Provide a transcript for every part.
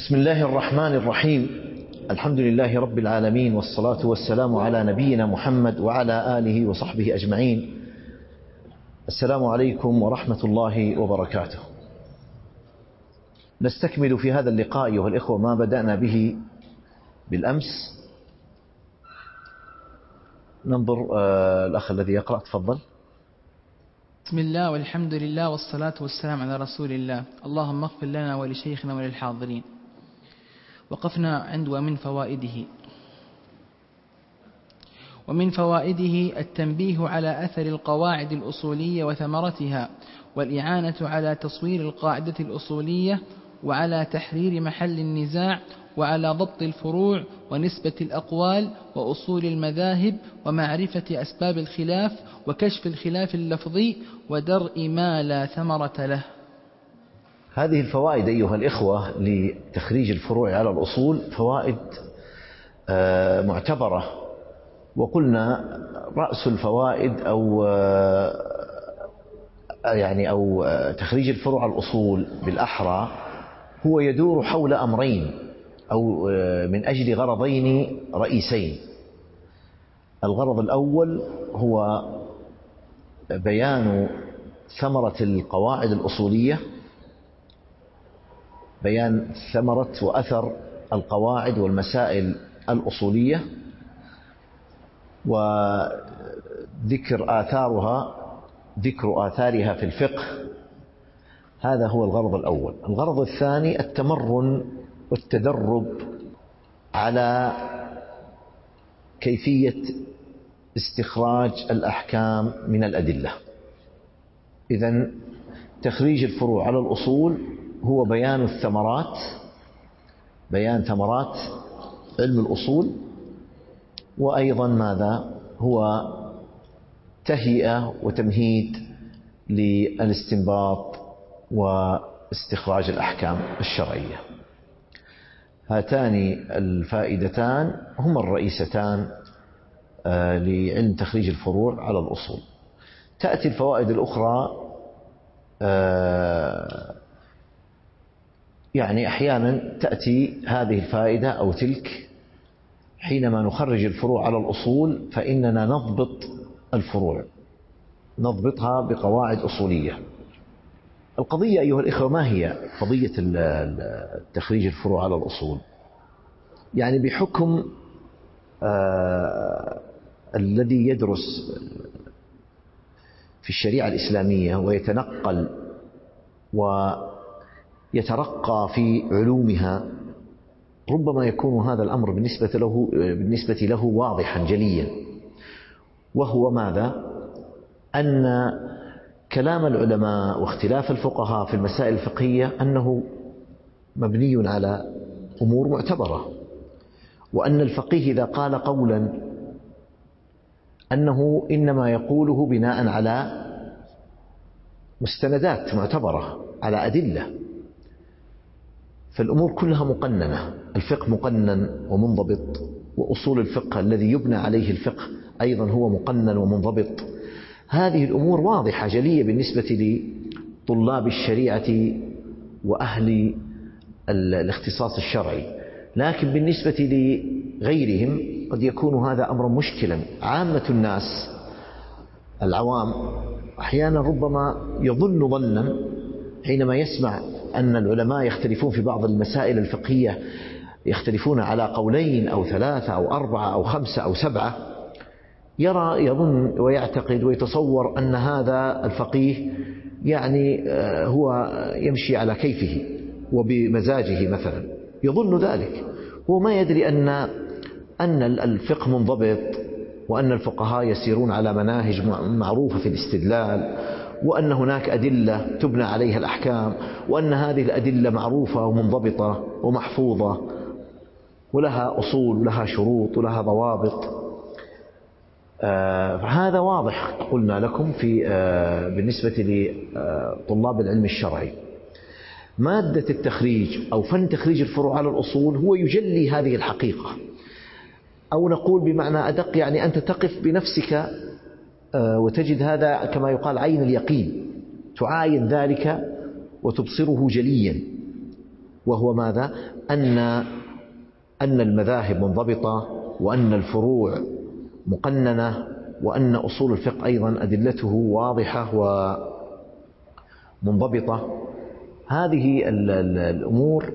بسم الله الرحمن الرحيم. الحمد لله رب العالمين، والصلاة والسلام على نبينا محمد وعلى آله وصحبه أجمعين. السلام عليكم ورحمة الله وبركاته. نستكمل في هذا اللقاء أيها الإخوة ما بدأنا به بالأمس. ننظر الأخ الذي يقرأ، تفضل. بسم الله والحمد لله والصلاة والسلام على رسول الله. اللهم اغفر لنا ولشيخنا وللحاضرين. وقفنا عند ومن فوائده التنبيه على أثر القواعد الأصولية وثمرتها، والإعانة على تصوير القاعدة الأصولية، وعلى تحرير محل النزاع، وعلى ضبط الفروع ونسبة الأقوال وأصول المذاهب، ومعرفة أسباب الخلاف، وكشف الخلاف اللفظي، ودرء ما لا ثمرة له. هذه الفوائد أيها الإخوة لتخريج الفروع على الأصول فوائد معتبرة. وقلنا رأس الفوائد أو تخريج الفروع على الأصول بالأحرى هو يدور حول أمرين أو من أجل غرضين رئيسين. الغرض الأول هو بيان ثمرة القواعد الأصولية، بيان ثمرة وأثر القواعد والمسائل الأصولية، وذكر آثارها في الفقه. هذا هو الغرض الأول. الغرض الثاني التمرن والتدرب على كيفية استخراج الأحكام من الأدلة. إذن تخريج الفروع على الأصول هو بيان ثمرات علم الأصول، وأيضا ماذا هو تهيئة وتمهيد للاستنباط واستخراج الأحكام الشرعية. هاتان الفائدتان هما الرئيستان لعلم تخريج الفروع على الأصول. تأتي الفوائد الأخرى أحيانا تأتي هذه الفائدة أو تلك حينما نخرج الفروع على الأصول، فإننا نضبط الفروع، نضبطها بقواعد أصولية. القضية أيها الإخوة ما هي قضية تخريج الفروع على الأصول؟ بحكم الذي يدرس في الشريعة الإسلامية ويتنقل ويترقى في علومها، ربما يكون هذا الأمر بالنسبة له واضحا جليا، وهو ماذا؟ أن كلام العلماء واختلاف الفقهاء في المسائل الفقهية أنه مبني على أمور معتبرة، وأن الفقيه إذا قال قولا أنه إنما يقوله بناء على مستندات معتبرة، على أدلة. فالأمور كلها مقننة، الفقه مقنن ومنضبط، وأصول الفقه الذي يبنى عليه الفقه أيضا هو مقنن ومنضبط. هذه الأمور واضحة جلية بالنسبة لطلاب الشريعة وأهل الاختصاص الشرعي، لكن بالنسبة لغيرهم قد يكون هذا أمرا مشكلا. عامة الناس العوام أحيانا ربما يظن ظنا حينما يسمع أن العلماء يختلفون في بعض المسائل الفقهية، يختلفون على قولين أو 3 أو 4 أو 5 أو 7، يظن ويعتقد ويتصور أن هذا الفقيه هو يمشي على كيفه وبمزاجه مثلا، يظن ذلك. هو ما يدري أن الفقه منضبط، وأن الفقهاء يسيرون على مناهج معروفة في الاستدلال، وأن هناك أدلة تبنى عليها الأحكام، وأن هذه الأدلة معروفة ومنضبطة ومحفوظة ولها أصول ولها شروط ولها ضوابط. فهذا واضح قلنا لكم بالنسبة لطلاب العلم الشرعي. مادة التخريج أو فن تخريج الفروع على الأصول هو يجلي هذه الحقيقة، أو نقول بمعنى أدق أنت تقف بنفسك وتجد هذا كما يقال عين اليقين، تعاين ذلك وتبصره جليا. وهو ماذا؟ أن المذاهب منضبطة، وأن الفروع مقننة، وأن أصول الفقه أيضا أدلته واضحة ومنضبطة. هذه الأمور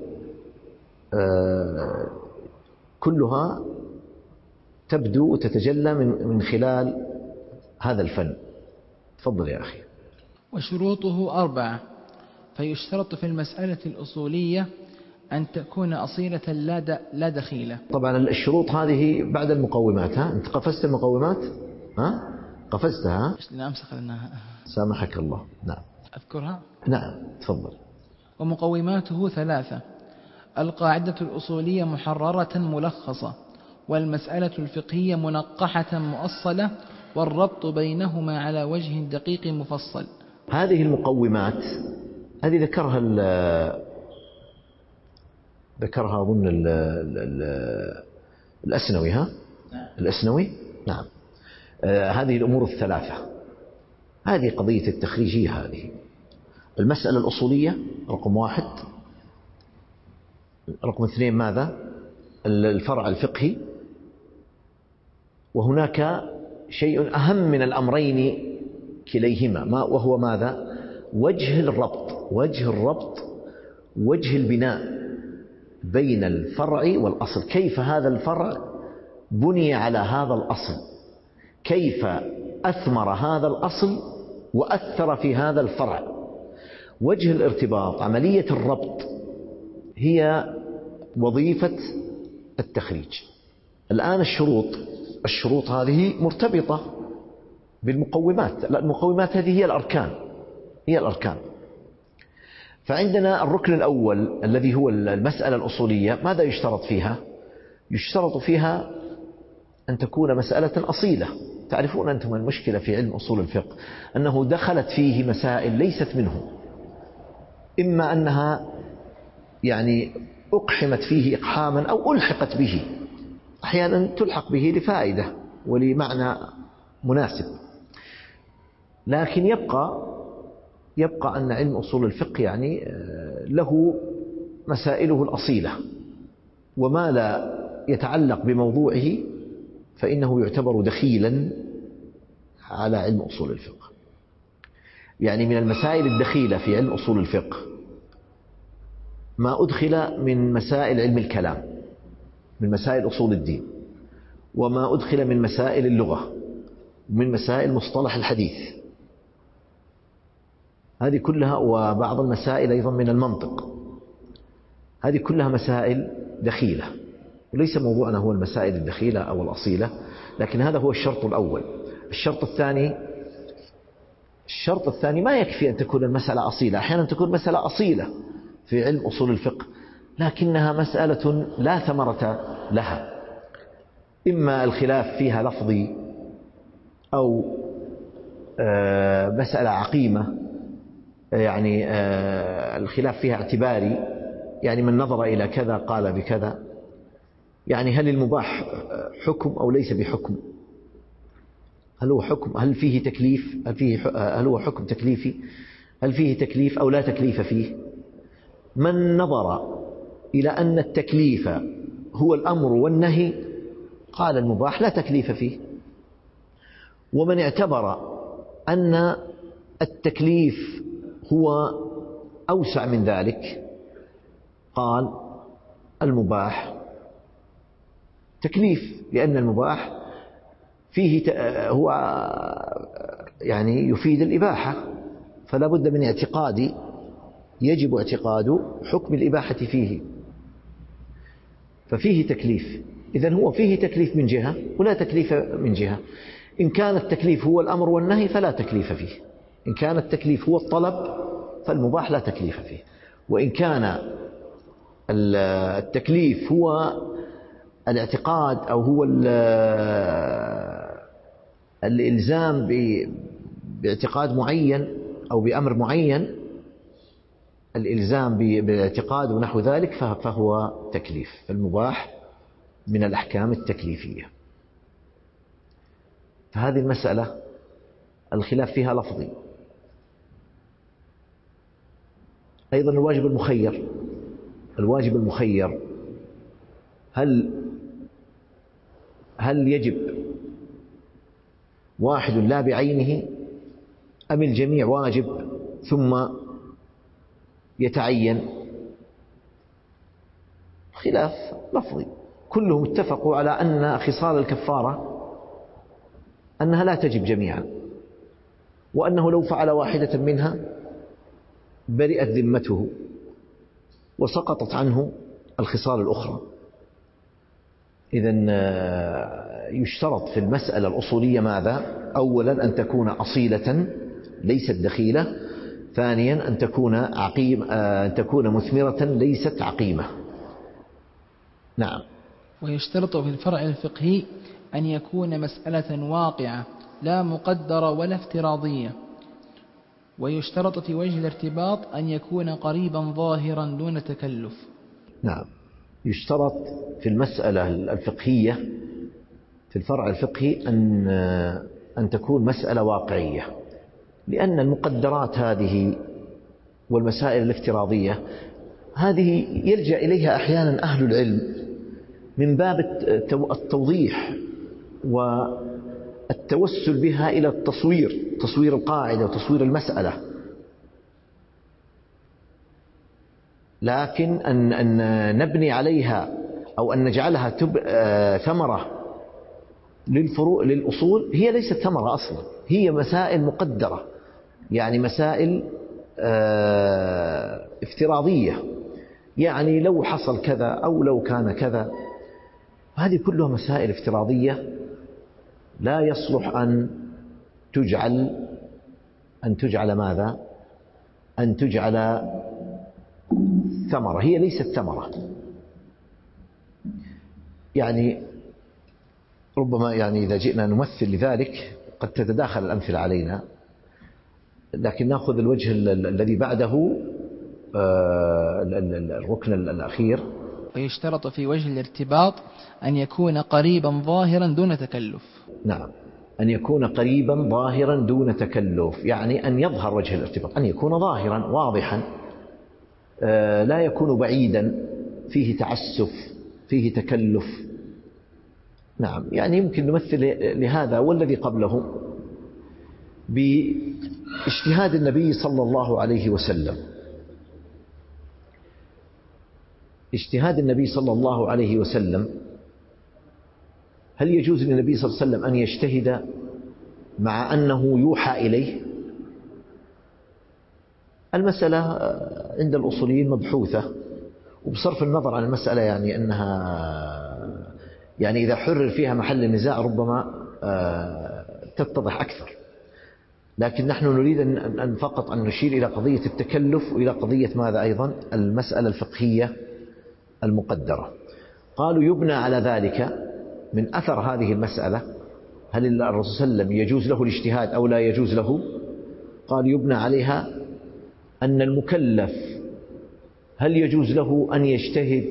كلها تبدو وتتجلى من خلال هذا الفن. تفضل يا أخي. وشروطه 4. فيشترط في المسألة الأصولية أن تكون أصيلة لا دخيلة. طبعا الشروط هذه بعد المقومات. أنت قفزت المقومات؟ قفزتها؟ لا أمسخ لأنها. سامحك الله. نعم أذكرها؟ نعم تفضل. ومقوماته 3: القاعدة الأصولية محررة ملخصة، والمسألة الفقهية منقحة مؤصلة، والربط بينهما على وجه دقيق مفصل. هذه المقومات هذه ذكرها أظن الأسنوي. الأسنوي نعم. هذه الأمور 3 هذه قضية التخريج. هذه المسألة الأصولية رقم 1. رقم 2 ماذا؟ الفرع الفقهي. وهناك شيء أهم من الأمرين كليهما، وهو ماذا؟ وجه الربط، وجه البناء بين الفرع والأصل. كيف هذا الفرع بني على هذا الأصل، كيف أثمر هذا الأصل وأثر في هذا الفرع. وجه الارتباط، عملية الربط، هي وظيفة التخريج. الآن الشروط هذه مرتبطة بالمقومات. المقومات هذه هي الأركان. فعندنا الركن الأول الذي هو المسألة الأصولية. ماذا يشترط فيها؟ يشترط فيها أن تكون مسألة أصيلة. تعرفون أنتم المشكلة في علم أصول الفقه أنه دخلت فيه مسائل ليست منه، إما أنها يعني أقحمت فيه إقحاما أو ألحقت به. أحيانا تلحق به لفائدة ولمعنى مناسب، لكن يبقى أن علم أصول الفقه يعني له مسائله الأصيلة، وما لا يتعلق بموضوعه فإنه يعتبر دخيلا على علم أصول الفقه. يعني من المسائل الدخيلة في علم أصول الفقه ما أدخل من مسائل علم الكلام، من مسائل أصول الدين، وما أدخل من مسائل اللغة، ومن مسائل مصطلح الحديث، هذه كلها، وبعض المسائل أيضا من المنطق. هذه كلها مسائل دخيلة، وليس موضوعنا هو المسائل الدخيلة أو الأصيلة، لكن هذا هو الشرط الأول. الشرط الثاني ما يكفي أن تكون المسألة أصيلة. أحيانا تكون مسألة أصيلة في علم أصول الفقه لكنها مسألة لا ثمرة لها، إما الخلاف فيها لفظي أو مسألة عقيمة، يعني الخلاف فيها اعتباري، يعني من نظر إلى كذا قال بكذا. يعني هل المباح حكم أو ليس بحكم؟ هل هو حكم؟ هل فيه تكليف؟ هل هو حكم تكليفي؟ هل فيه تكليف أو لا تكليف فيه؟ من نظر إلى أن التكليف هو الأمر والنهي قال المباح لا تكليف فيه. ومن اعتبر أن التكليف هو أوسع من ذلك قال المباح تكليف، لأن المباح فيه هو يعني يفيد الإباحة، فلا بد من اعتقاد، يجب اعتقاد حكم الإباحة فيه، ففيه تكليف. إذن هو فيه تكليف من جهة ولا تكليف من جهة. إن كان التكليف هو الأمر والنهي فلا تكليف فيه، إن كان التكليف هو الطلب فالمباح لا تكليف فيه، وإن كان التكليف هو الاعتقاد أو هو الإلزام باعتقاد معين أو بأمر معين، الإلزام بالاعتقاد ونحو ذلك، فهو تكليف. فالمباح من الأحكام التكليفية. فهذه المسألة الخلاف فيها لفظي. أيضا الواجب المخير، الواجب المخير هل يجب واحد لا بعينه أم الجميع واجب ثم يتعين؟ خلاف لفظي، كلهم اتفقوا على أن خصال الكفارة أنها لا تجب جميعا، وأنه لو فعل واحدة منها برئت ذمته وسقطت عنه الخصال الأخرى. إذن يشترط في المسألة الأصولية ماذا؟ أولا أن تكون أصيلة ليست دخيلة، ثانيا أن تكون مثمرة ليست عقيمة. نعم. ويشترط في الفرع الفقهي أن يكون مسألة واقعة لا مقدرة ولا افتراضية. ويشترط في وجه الارتباط أن يكون قريبا ظاهرا دون تكلف. نعم، يشترط في المسألة الفقهية في الفرع الفقهي أن تكون مسألة واقعية، لأن المقدرات هذه والمسائل الافتراضية هذه يلجأ إليها أحيانا أهل العلم من باب التوضيح والتوسل بها إلى تصوير القاعدة وتصوير المسألة، لكن أن نبني عليها أو أن نجعلها ثمرة للأصول، هي ليست ثمرة أصلا، هي مسائل مقدرة، يعني مسائل افتراضية، يعني لو حصل كذا أو لو كان كذا، هذه كلها مسائل افتراضية لا يصلح أن تجعل ماذا؟ أن تجعل ثمرة، هي ليست ثمرة. يعني ربما إذا جئنا نمثل لذلك قد تتداخل الأمثلة علينا، لكن نأخذ الوجه الذي بعده الركن الأخير. ويشترط في وجه الارتباط أن يكون قريبا ظاهرا دون تكلف. نعم، أن يكون قريبا ظاهرا دون تكلف، يعني أن يظهر وجه الارتباط، أن يكون ظاهرا واضحا، لا يكون بعيدا فيه تعسف فيه تكلف. نعم، يعني يمكن نمثل لهذا والذي قبله باجتهاد النبي صلى الله عليه وسلم. اجتهاد النبي صلى الله عليه وسلم، هل يجوز للنبي صلى الله عليه وسلم أن يجتهد مع أنه يوحى إليه؟ المسألة عند الأصوليين مبحوثة، وبصرف النظر عن المسألة يعني إذا حرر فيها محل النزاع ربما تتضح أكثر، لكن نحن نريد أن فقط أن نشير إلى قضية التكلف وإلى قضية ماذا أيضا؟ المسألة الفقهية المقدرة. قالوا يبنى على ذلك من أثر هذه المسألة، هل الرسول صلى الله عليه وسلم يجوز له الاجتهاد أو لا يجوز له؟ قال يبنى عليها أن المكلف هل يجوز له أن يجتهد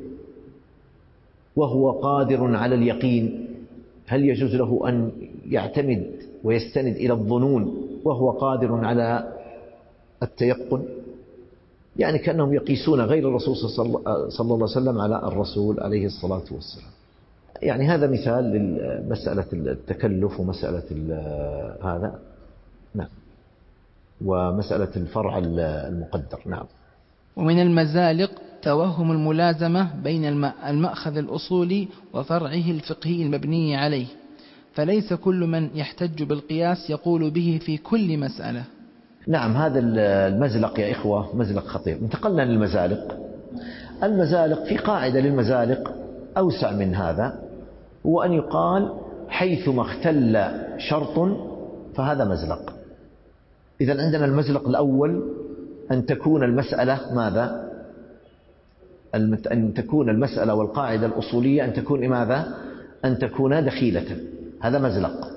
وهو قادر على اليقين؟ هل يجوز له أن يعتمد ويستند إلى الظنون وهو قادر على التيقن؟ يعني كأنهم يقيسون غير الرسول صلى الله عليه وسلم على الرسول عليه الصلاة والسلام. يعني هذا مثال لمسألة التكلف ومسألة هذا. نعم. ومسألة الفرع المقدر. نعم. ومن المزالق توهم الملازمة بين المأخذ الأصولي وفرعه الفقهي المبني عليه، فليس كل من يحتج بالقياس يقول به في كل مسألة. نعم، هذا المزلق يا إخوة مزلق خطير. انتقلنا للمزالق. المزالق في قاعدة للمزالق أوسع من هذا، هو أن يقال حيثما اختل شرط فهذا مزلق. إذن عندنا المزلق الأول أن تكون المسألة ماذا؟ أن تكون المسألة والقاعدة الأصولية أن تكون ماذا؟ أن تكون دخيلة، هذا مزلق.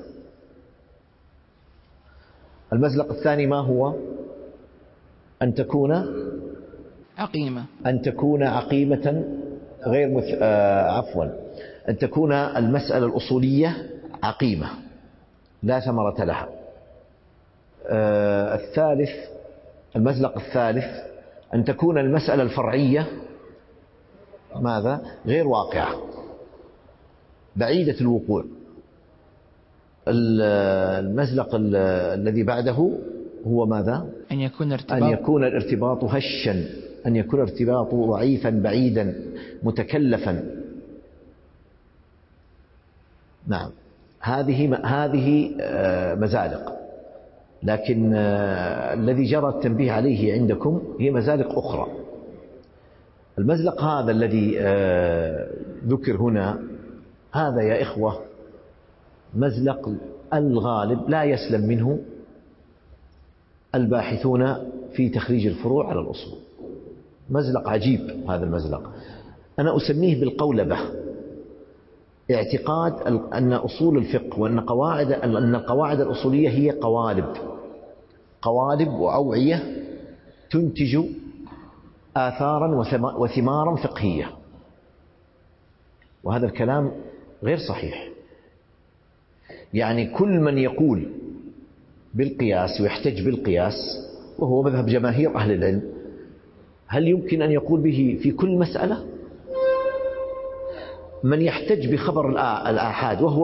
المزلق الثاني ما هو؟ أن تكون عقيمة، أن تكون عقيمة غير عفوا أن تكون المسألة الأصولية عقيمة لا ثمرة لها. الثالث، المزلق الثالث أن تكون المسألة الفرعية ماذا؟ غير واقعة، بعيدة الوقوع. المزلق الذي بعده هو ماذا؟ أن يكون الارتباط هشا، أن يكون الارتباط ضعيفا بعيدا متكلفا. نعم، هذه مزالق، لكن الذي جرى التنبيه عليه عندكم هي مزالق أخرى. المزلق هذا الذي ذكر هنا، هذا يا إخوة مزلق الغالب لا يسلم منه الباحثون في تخريج الفروع على الأصول. مزلق عجيب هذا المزلق، أنا أسميه بالقولبة. اعتقاد أن أصول الفقه وأن القواعد الأصولية هي قوالب وأوعية تنتج آثارا وثمارا فقهية، وهذا الكلام غير صحيح. يعني كل من يقول بالقياس ويحتج بالقياس، وهو مذهب جماهير أهل العلم، هل يمكن أن يقول به في كل مسألة؟ من يحتج بخبر الآحاد، وهو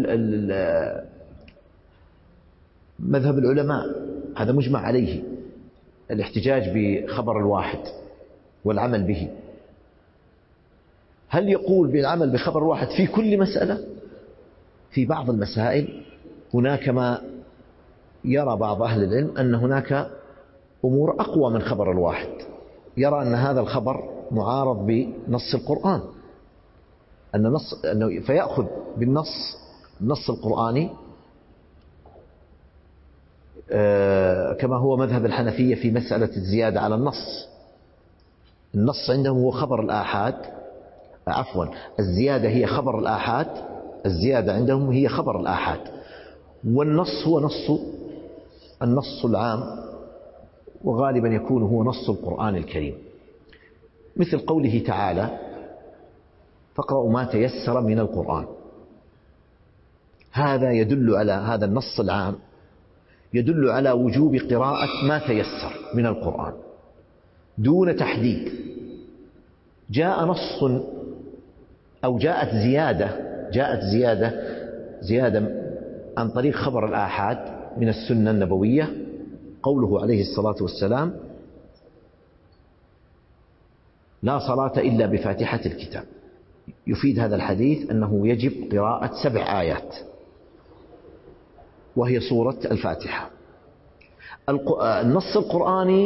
مذهب العلماء، هذا مجمع عليه، الاحتجاج بخبر الواحد والعمل به، هل يقول بالعمل بخبر الواحد في كل مسألة؟ في بعض المسائل هناك ما يرى بعض أهل العلم أن هناك أمور أقوى من خبر الواحد، يرى أن هذا الخبر معارض بنص القرآن، فيأخذ بالنص القرآني، كما هو مذهب الحنفية في مسألة الزيادة على النص عندهم هو خبر الآحاد، الزيادة هي خبر الآحاد، الزيادة عندهم هي خبر الآحاد، والنص هو النص العام، وغالبا يكون هو نص القرآن الكريم، مثل قوله تعالى: فاقرأوا ما تيسر من القرآن. هذا يدل على هذا النص العام، يدل على وجوب قراءة ما تيسر من القرآن دون تحديد. جاء نص أو جاءت زيادة عن طريق خبر الآحاد من السنة النبوية، قوله عليه الصلاة والسلام: لا صلاة إلا بفاتحة الكتاب. يفيد هذا الحديث أنه يجب قراءة 7 آيات وهي سورة الفاتحة. النص القرآني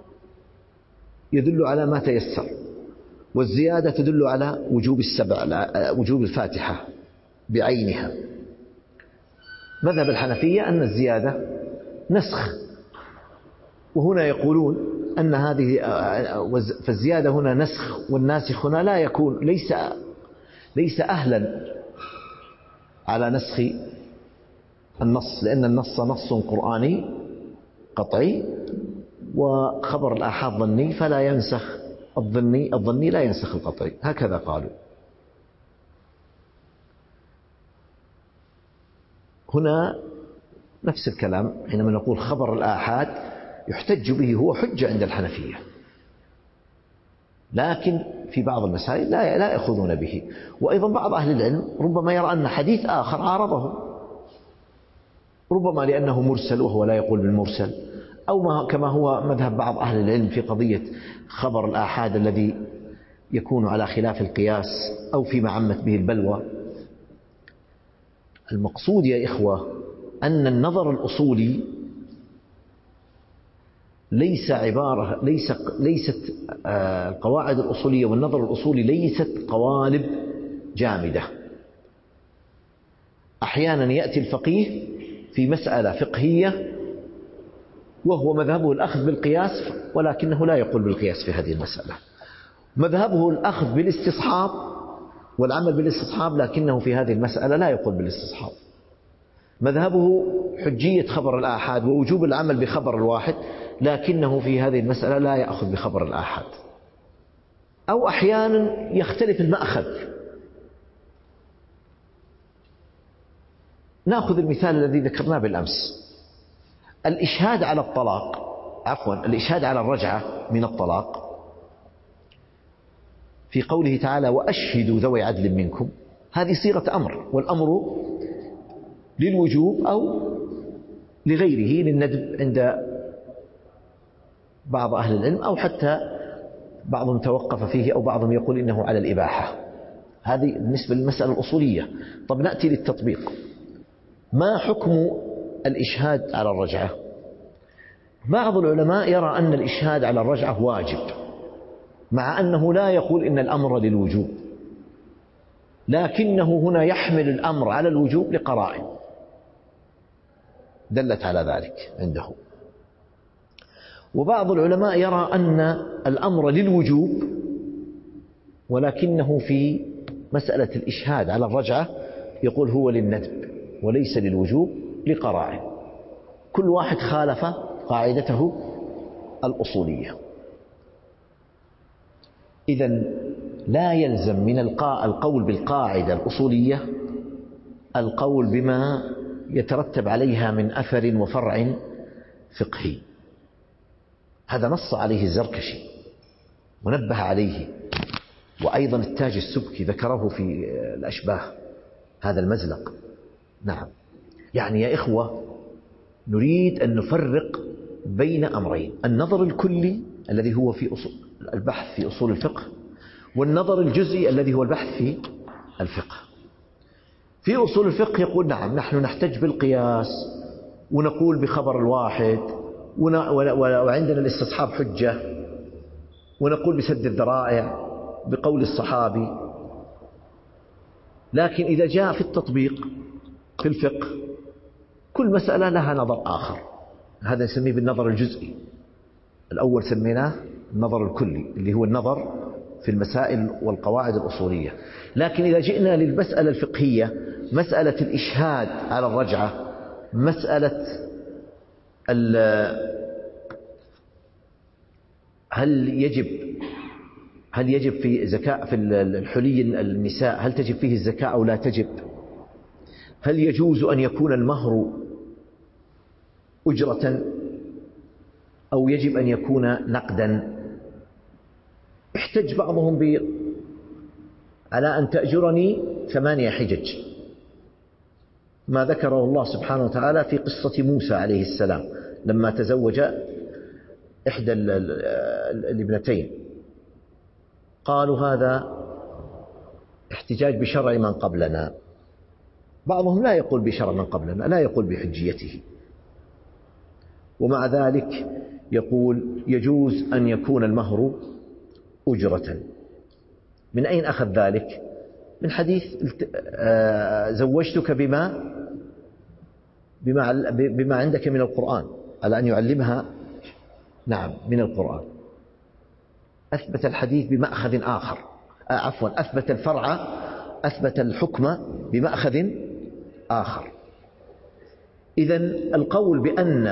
يدل على ما تيسر، والزيادة تدل على وجوب الفاتحة بعينها. مذهب الحنفية أن الزيادة نسخ، وهنا يقولون أن فالزيادة هنا نسخ، والناسخ هنا لا يكون ليس أهلا على نسخ النص، لأن النص نص قرآني قطعي، وخبر الآحاد ظني، فلا ينسخ الظني لا ينسخ القطعي، هكذا قالوا. هنا نفس الكلام، حينما نقول خبر الآحاد يحتج به، هو حجة عند الحنفية، لكن في بعض المسائل لا يأخذون به. وأيضا بعض أهل العلم ربما يرى أن حديث آخر عارضه، ربما لأنه مرسل وهو لا يقول بالمرسل، أو كما هو مذهب بعض أهل العلم في قضية خبر الآحاد الذي يكون على خلاف القياس، أو فيما عمت به البلوى. المقصود يا إخوة أن النظر الأصولي ليست القواعد الأصولية والنظر الأصولي ليست قوالب جامدة. أحيانا يأتي الفقيه في مسألة فقهية وهو مذهبه الأخذ بالقياس، ولكنه لا يقول بالقياس في هذه المسألة، مذهبه الأخذ بالاستصحاب والعمل بالاستصحاب، لكنه في هذه المسألة لا يقول بالاستصحاب. مذهبه حجية خبر الآحاد ووجوب العمل بخبر الواحد، لكنه في هذه المسألة لا يأخذ بخبر الآحاد. أو أحيانا يختلف المأخذ. نأخذ المثال الذي ذكرناه بالأمس، الإشهاد على الرجعة من الطلاق، في قوله تعالى وأشهدوا ذوي عدل منكم، هذه صيغة أمر، والأمر للوجوب أو لغيره، للندب عند بعض أهل العلم، أو حتى بعضهم توقف فيه أو بعضهم يقول إنه على الإباحة. هذه بالنسبة للمسألة الأصولية. طب نأتي للتطبيق. ما حكم الإشهاد على الرجعة؟ بعض العلماء يرى أن الإشهاد على الرجعة واجب، مع أنه لا يقول إن الأمر للوجوب، لكنه هنا يحمل الأمر على الوجوب لقرائن دلت على ذلك عنده. وبعض العلماء يرى أن الأمر للوجوب، ولكنه في مسألة الإشهاد على الرجعة يقول هو للندب وليس للوجوب لقرائن. كل واحد خالف قاعدته الأصولية. إذن لا يلزم من القول بالقاعدة الأصولية القول بما يترتب عليها من أثر وفرع فقهي. هذا نص عليه الزركشي ونبه عليه، وأيضا التاج السبكي ذكره في الأشباه، هذا المزلق. نعم، يعني يا إخوة نريد أن نفرق بين أمرين: النظر الكلي الذي هو في البحث في أصول الفقه، والنظر الجزئي الذي هو البحث في الفقه. في أصول الفقه يقول نعم نحن نحتج بالقياس ونقول بخبر الواحد وعندنا الاستصحاب حجة، ونقول بسد الذرائع بقول الصحابي. لكن إذا جاء في التطبيق في الفقه كل مسألة لها نظر آخر، هذا نسميه بالنظر الجزئي. الأول سميناه النظر الكلي اللي هو النظر في المسائل والقواعد الأصولية. لكن إذا جئنا للمسألة الفقهية، مسألة الإشهاد على الرجعة، مسألة هل يجب في زكاة في الحلي النساء، هل تجب فيه الزكاة أو لا تجب؟ هل يجوز أن يكون المهر أجرة أو يجب أن يكون نقدا؟ احتج بعضهم على أن تأجرني 8 حجج، ما ذكره الله سبحانه وتعالى في قصة موسى عليه السلام لما تزوج إحدى الابنتين. قالوا هذا احتجاج بشرع من قبلنا. بعضهم لا يقول بشرع من قبلنا، لا يقول بحجيته، ومع ذلك يقول يجوز أن يكون المهر أجرة. من أين أخذ ذلك؟ من حديث زوجتك بما عندك من القرآن، على أن يعلمها. نعم، من القرآن. أثبت الحديث بمأخذ آخر، أثبت الفرع، أثبت الحكم بمأخذ آخر. إذن القول بأن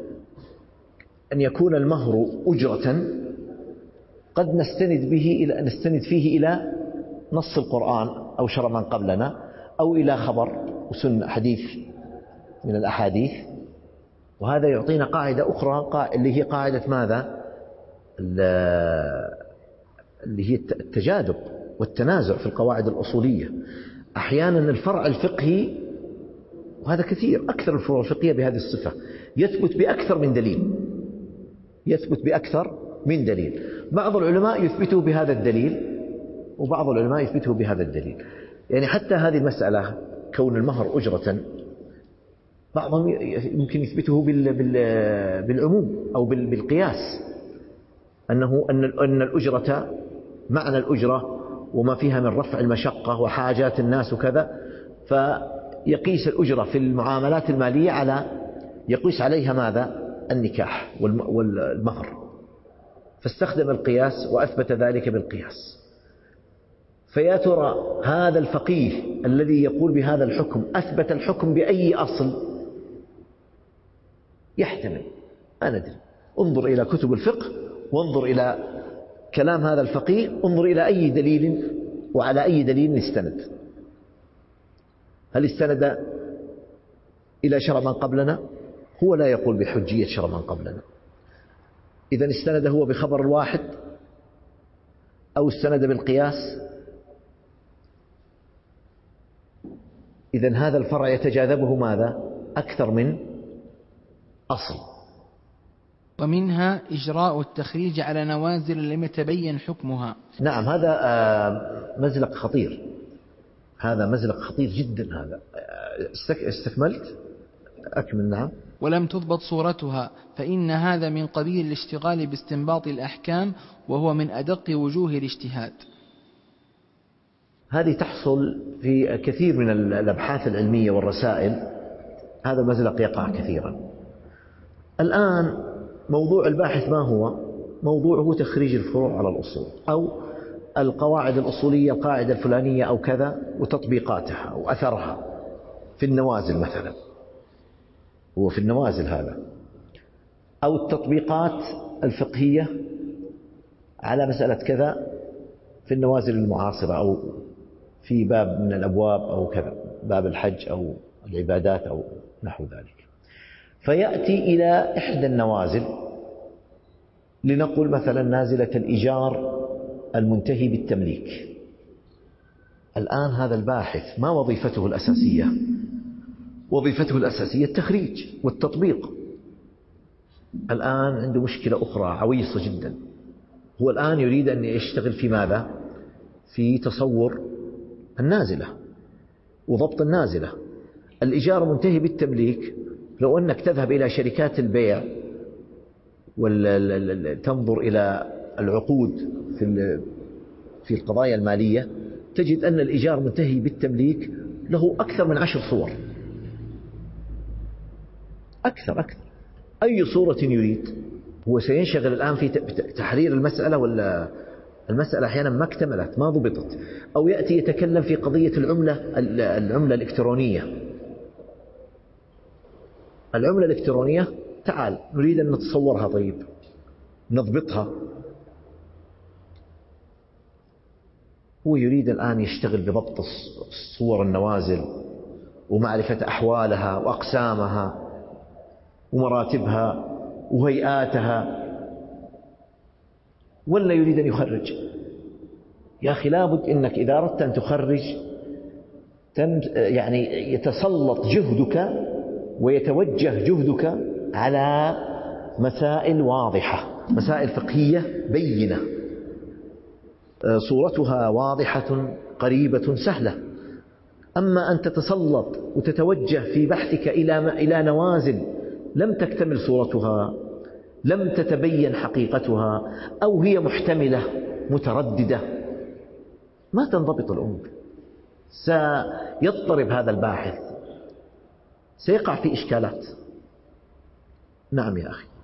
يكون المهر أجرة قد نستند فيه إلى نص القرآن أو شرع من قبلنا، أو إلى خبر وسنة حديث من الأحاديث. وهذا يعطينا قاعدة أخرى اللي هي قاعدة ماذا؟ اللي هي التجاذب والتنازع في القواعد الأصولية. أحيانا الفرع الفقهي، وهذا كثير، أكثر الفروع الفقهية بهذه الصفة، يثبت بأكثر من دليل. بعض العلماء يثبته بهذا الدليل وبعض العلماء يثبته بهذا الدليل. يعني حتى هذه المسألة كون المهر أجرة، بعضهم يمكن يثبته بالعموم أو بالقياس، أن الأجرة معنى الأجرة وما فيها من رفع المشقة وحاجات الناس وكذا، فيقيس الأجرة في المعاملات المالية يقيس عليها ماذا؟ النكاح والمهر، فاستخدم القياس وأثبت ذلك بالقياس. فيا ترى هذا الفقيه الذي يقول بهذا الحكم أثبت الحكم بأي أصل؟ يحتمل، ما ندري. انظر إلى كتب الفقه وانظر إلى كلام هذا الفقيه، انظر إلى أي دليل وعلى أي دليل استند. هل استند إلى شرع من قبلنا؟ هو لا يقول بحجية شرع من قبلنا. إذا استند هو بخبر الواحد أو استند بالقياس، إذن هذا الفرع يتجاذبه ماذا؟ أكثر من أصل. ومنها إجراء التخريج على نوازل لم يتبين حكمها. نعم، هذا مزلق خطير، هذا مزلق خطير جدا. هذا استكملت؟ أكمل. نعم. ولم تضبط صورتها، فإن هذا من قبيل الاشتغال باستنباط الأحكام، وهو من أدق وجوه الاجتهاد. هذه تحصل في كثير من الأبحاث العلمية والرسائل، هذا المزلق يقع كثيرا. الآن موضوع الباحث ما هو؟ موضوعه تخريج الفروع على الأصول، أو القواعد الأصولية، القاعدة الفلانية أو كذا، وتطبيقاتها وأثرها في النوازل مثلا، هو في النوازل هذا، أو التطبيقات الفقهية على مسألة كذا في النوازل المعاصرة، أو في باب من الأبواب أو كذا، باب الحج أو العبادات أو نحو ذلك. فيأتي إلى إحدى النوازل، لنقل مثلا نازلة الإيجار المنتهي بالتمليك. الآن هذا الباحث ما وظيفته الأساسية؟ وظيفته الأساسية التخريج والتطبيق. الآن عنده مشكلة أخرى عويصة جدا، هو الآن يريد أن يشتغل في ماذا؟ في تصور النازلة وضبط النازلة. الإيجار منتهي بالتمليك، لو أنك تذهب إلى شركات البيع وتنظر إلى العقود في القضايا المالية، تجد أن الإيجار منتهي بالتمليك له أكثر من 10 صور، أكثر. أي صورة يريد؟ هو سينشغل الآن في تحرير المسألة، ولا المسألة أحيانا ما اكتملت، ما ضبطت، أو يأتي يتكلم في قضية العملة الإلكترونية. العملة الإلكترونية، تعال نريد أن نتصورها، طيب نضبطها. هو يريد الآن يشتغل بضبط صور النوازل ومعرفة أحوالها وأقسامها ومراتبها وهيئاتها، ولا يريد أن يخرج؟ يا أخي لابد إنك إذا أردت أن تخرج يعني يتسلط جهدك ويتوجه جهدك على مسائل واضحة، مسائل فقهية بينة، صورتها واضحة قريبة سهلة. أما أن تتسلط وتتوجه في بحثك إلى نوازل لم تكتمل صورتها، لم تتبين حقيقتها، أو هي محتملة مترددة، ما تنضبط الأمور، سيضطرب هذا الباحث، سيقع في إشكالات. نعم يا أخي.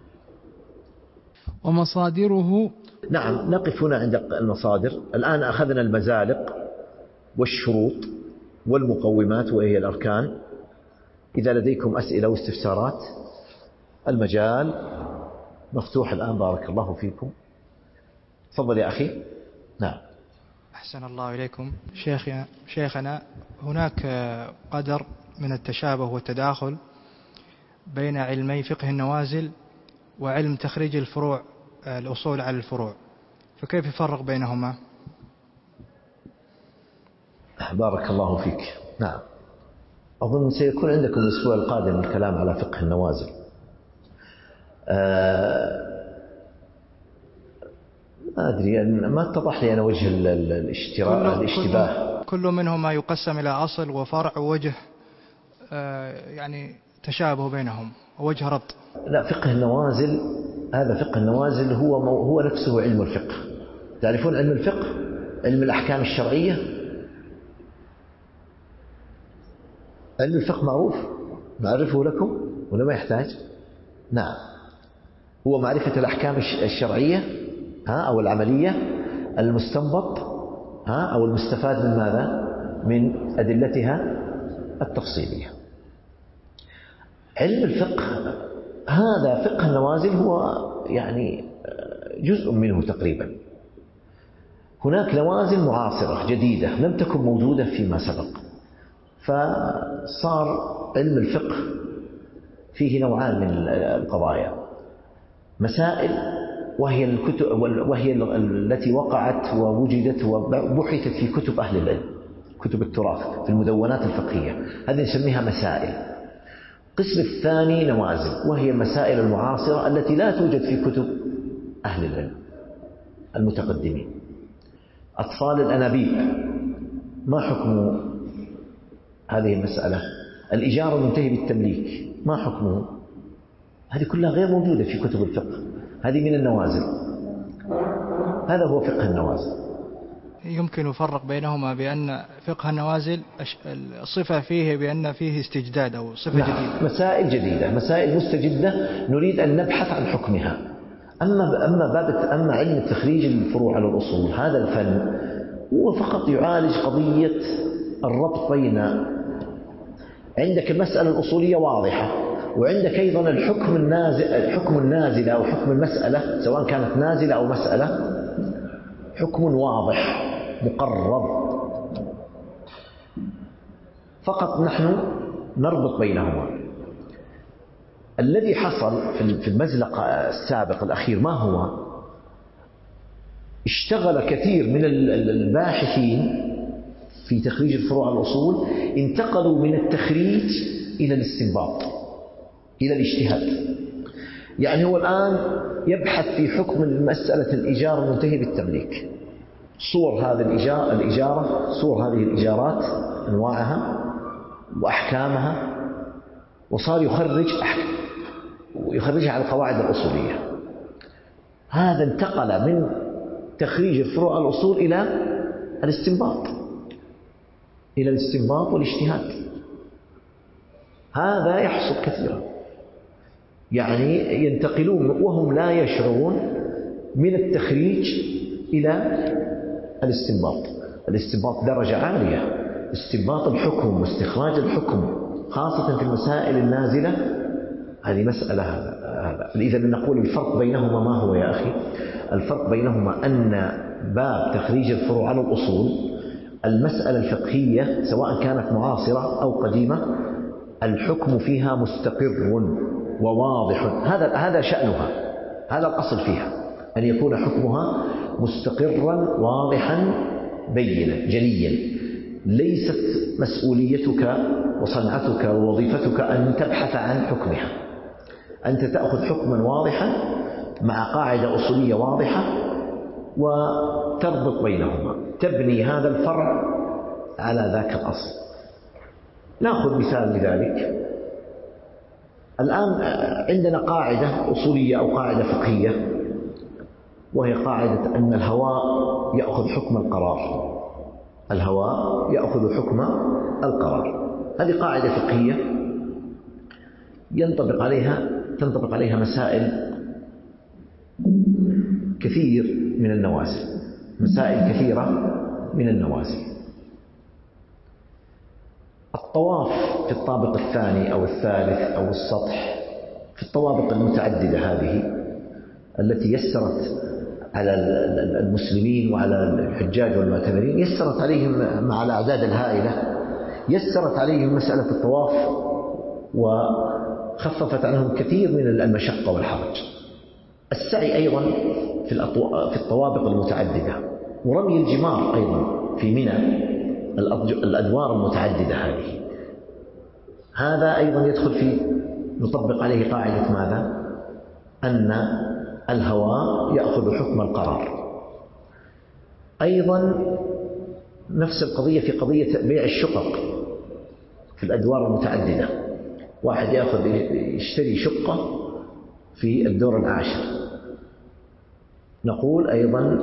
ومصادره. نعم، نقف هنا عند المصادر. الآن أخذنا المزالق والشروط والمقومات وهي الأركان. إذا لديكم أسئلة واستفسارات المجال مفتوح الآن. بارك الله فيكم. تفضل يا أخي. نعم. أحسن الله إليكم. شيخنا، هناك قدر من التشابه والتداخل بين علمي فقه النوازل وعلم تخريج الفروع، الأصول على الفروع، فكيف يفرق بينهما؟ بارك الله فيك. نعم، أظن سيكون عندكم الأسبوع القادم الكلام على فقه النوازل. ما أدري، ما اتضح لي أنا وجه الاشتباه. كل منهما يقسم إلى أصل وفرع ووجه يعني تشابه بينهم ووجه ربط. لا، فقه النوازل، هذا فقه النوازل هو نفسه علم الفقه. تعرفون علم الفقه؟ علم الأحكام الشرعية. علم الفقه معروف، نعرفه لكم ولا ما يحتاج؟ نعم، هو معرفة الأحكام الشرعية أو العملية، المستنبط أو المستفاد من ماذا؟ من أدلتها التفصيلية. علم الفقه هذا فقه النوازل هو يعني جزء منه تقريبا. هناك نوازل معاصرة جديدة لم تكن موجودة فيما سبق، فصار علم الفقه فيه نوعان من القضايا: مسائل وهي الكتب وهي التي وقعت ووجدت وبحثت في كتب أهل العلم، كتب التراث في المدونات الفقهية، هذه نسميها مسائل. القسم الثاني نوازل، وهي المسائل المعاصرة التي لا توجد في كتب أهل العلم المتقدمين. أطفال الأنابيب، ما حكم هذه المسألة؟ الإيجار المنتهي بالتمليك، ما حكمه؟ هذه كلها غير موجودة في كتب الفقه، هذه من النوازل. هذا هو فقه النوازل. يمكن يفرق بينهما بأن فقه النوازل الصفة فيه بأن فيه استجداد أو صفة جديدة، مسائل جديدة، مسائل مستجدة نريد أن نبحث عن حكمها. أما علم التخريج الفروع على الأصول، هذا الفن هو فقط يعالج قضية الربط بين عندك المسألة الأصولية واضحة، وعندك أيضا الحكم النازل أو حكم المسألة، سواء كانت نازلة أو مسألة، حكم واضح مقرر، فقط نحن نربط بينهما. الذي حصل في المزلق السابق الأخير ما هو؟ اشتغل كثير من الباحثين في تخريج الفروع على الأصول، انتقلوا من التخريج إلى الاستنباط، إلى الاجتهاد. يعني هو الآن يبحث في حكم مسألة الإيجار المنتهي بالتمليك، صور هذه الإجارة، صور هذه الإيجارات، أنواعها وأحكامها، وصار يخرجها على القواعد الأصولية. هذا انتقل من تخريج الفروع على الأصول إلى الاستنباط والاجتهاد. هذا يحصل كثيرا، يعني ينتقلون وهم لا يشعرون من التخريج إلى الاستنباط درجة عالية، استنباط الحكم واستخراج الحكم، خاصة في المسائل النازلة. هذه مسألة. إذا نقول الفرق بينهما ما هو يا أخي؟ الفرق بينهما أن باب تخريج الفروع على الأصول، المسألة الفقهية سواء كانت معاصرة أو قديمة، الحكم فيها مستقر وواضح، هذا شأنها، هذا الأصل فيها، أن يكون حكمها مستقرا واضحا بينا جليا. ليست مسؤوليتك وصنعتك ووظيفتك أن تبحث عن حكمها، أنت تأخذ حكما واضحا مع قاعدة أصولية واضحة وتربط بينهما، تبني هذا الفرع على ذاك الأصل. نأخذ مثال لذلك. الآن عندنا قاعدة أصولية أو قاعدة فقهية، وهي قاعدة أن الهواء يأخذ حكم القرار. الهواء يأخذ حكم القرار، هذه قاعدة فقهية تنطبق عليها مسائل كثير من النوازل، مسائل كثيرة من النوازل. الطواف في الطابق الثاني أو الثالث أو السطح، في الطوابق المتعددة هذه التي يسرت على المسلمين وعلى الحجاج والمعتمرين، يسرت عليهم مع الأعداد الهائلة، يسرت عليهم مسألة الطواف وخففت عنهم كثير من المشقة والحرج. السعي أيضا في الطوابق المتعددة، ورمي الجمار أيضا في منى، الأدوار المتعددة هذا أيضا يدخل في، نطبق عليه قاعدة ماذا؟ أن الهواء يأخذ حكم القرار. أيضا نفس القضية في قضية بيع الشقق في الأدوار المتعددة، واحد يشتري شقة في الدور العاشر، نقول أيضا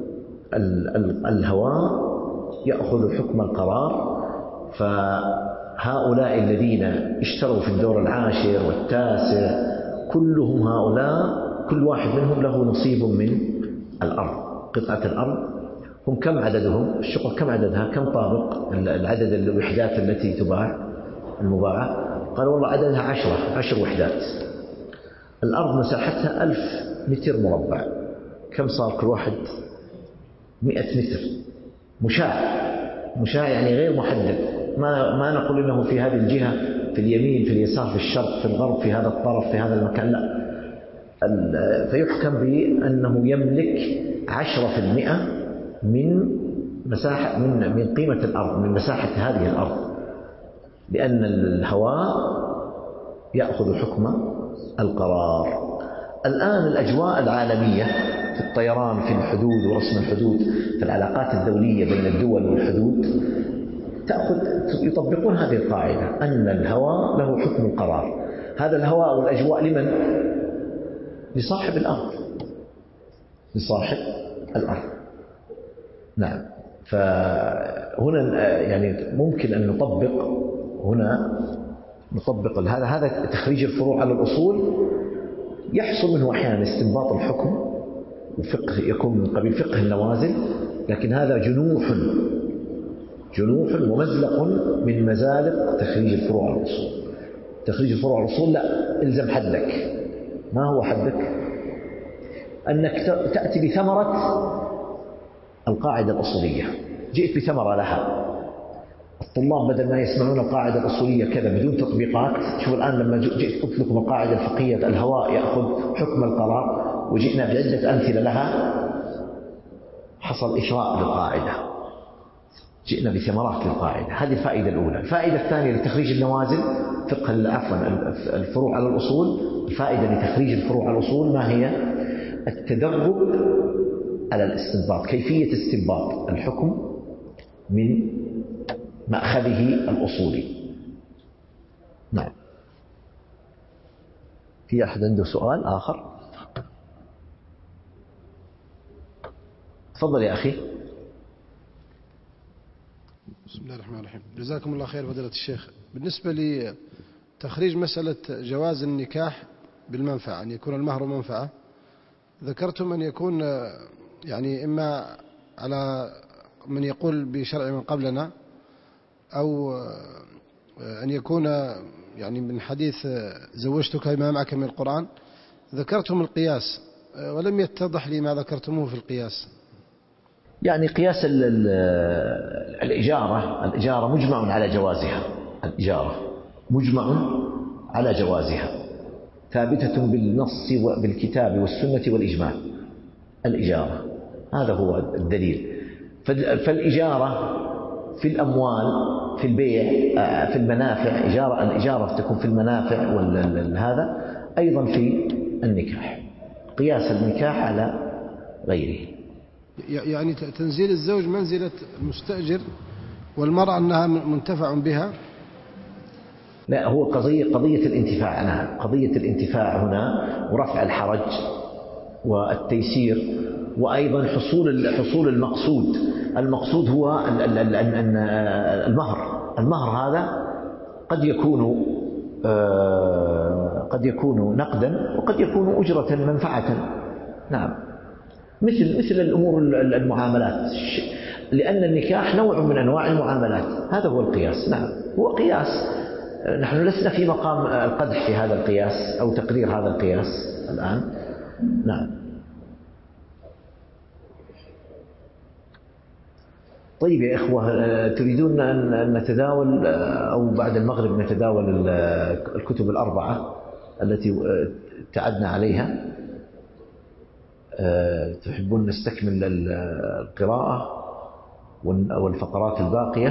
الهواء يأخذ حكم القرار، فهؤلاء الذين اشتروا في الدور العاشر والتاسع كلهم هؤلاء كل واحد منهم له نصيب من الأرض، قطعة الأرض. هم كم عددهم؟ الشقق كم عددها؟ كم طابق؟ العدد الوحدات التي تباع المباعة؟ قال والله عددها 10 وحدات. الأرض مساحتها 1000 متر مربع، كم صار كل واحد؟ 100 متر مشاع يعني غير محدد، ما نقول إنه في هذه الجهة، في اليمين، في اليسار، في الشرق، في الغرب، في هذا الطرف، في هذا المكان، لا، فيحكم بأنه يملك 10% من مساحة من قيمة الأرض، من مساحة هذه الأرض، لأن الهواء يأخذ حكم القرار. الآن الأجواء العالمية في الطيران، في الحدود ورسم الحدود، في العلاقات الدولية بين الدول والحدود، يطبقون هذه القاعدة أن الهواء له حكم القرار. هذا الهواء والأجواء لمن؟ لصاحب الأرض، لصاحب الأرض. نعم. فهنا يعني ممكن أن نطبق هذا تخريج الفروع على الأصول يحصل منه أحيانا استنباط الحكم، وفقه يكون من قبيل فقه النوازل، لكن هذا جنوح ومزلق من مزالق تخريج الفروع على الأصول. تخريج الفروع على الأصول لا، إلزم حدك. ما هو حدك؟ أنك تأتي بثمرة القاعدة الأصولية. جئت بثمرة لها. الطلاب بدل ما يسمعون القاعدة الأصولية كذا بدون تطبيقات، شوف الآن لما جئت قلت لكم القاعدة الفقهية الهواء يأخذ حكم القرار، وجئنا بعدة أمثلة لها، حصل إشراء للقاعدة، جئنا بثمرات للقاعدة. هذه الفائدة الأولى. الفائدة الثانية لتخريج النوازل، الفروع على الأصول. الفائدة لتخريج الفروع على الأصول ما هي؟ التدرب على الاستنباط، كيفية استنباط الحكم من مأخذه الأصولي. نعم. في أحد عنده سؤال آخر؟ تفضل يا أخي. بسم الله الرحمن الرحيم. جزاكم الله خير فضيلة الشيخ. بالنسبة لتخريج مسألة جواز النكاح بالمنفعة، أن يكون المهر منفعة، ذكرتم أن يكون يعني إما على من يقول بشرع من قبلنا، أو أن يكون يعني من حديث زوجتك بما معك من القرآن. ذكرتم القياس ولم يتضح لي ما ذكرتموه في القياس. يعني قياس الإجارة مجمع على جوازها. الإجارة مجمع على جوازها، ثابتة بالنص بالكتاب والسنة والإجماع. الإجارة هذا هو الدليل. فالإجارة في الأموال، في البيع، في المنافع، الإجارة تكون في المنافع هذا أيضا في النكاح، قياس النكاح على غيره. يعني تنزيل الزوج منزلة المستأجر والمرأة أنها منتفع بها. لا، هو قضية الانتفاع. أنا قضية الانتفاع هنا ورفع الحرج والتيسير، وأيضا حصول المقصود هو المهر هذا قد يكون نقدا وقد يكون أجرة منفعة. نعم، مثل الأمور المعاملات، لأن النكاح نوع من أنواع المعاملات. هذا هو القياس. نعم، هو قياس. نحن لسنا في مقام القدح في هذا القياس أو تقرير هذا القياس الآن. نعم. طيب يا إخوة، تريدون أن نتداول أو بعد المغرب نتداول الكتب الأربعة التي ابتعدنا عليها؟ تحبون نستكمل القراءة والفقرات الباقية؟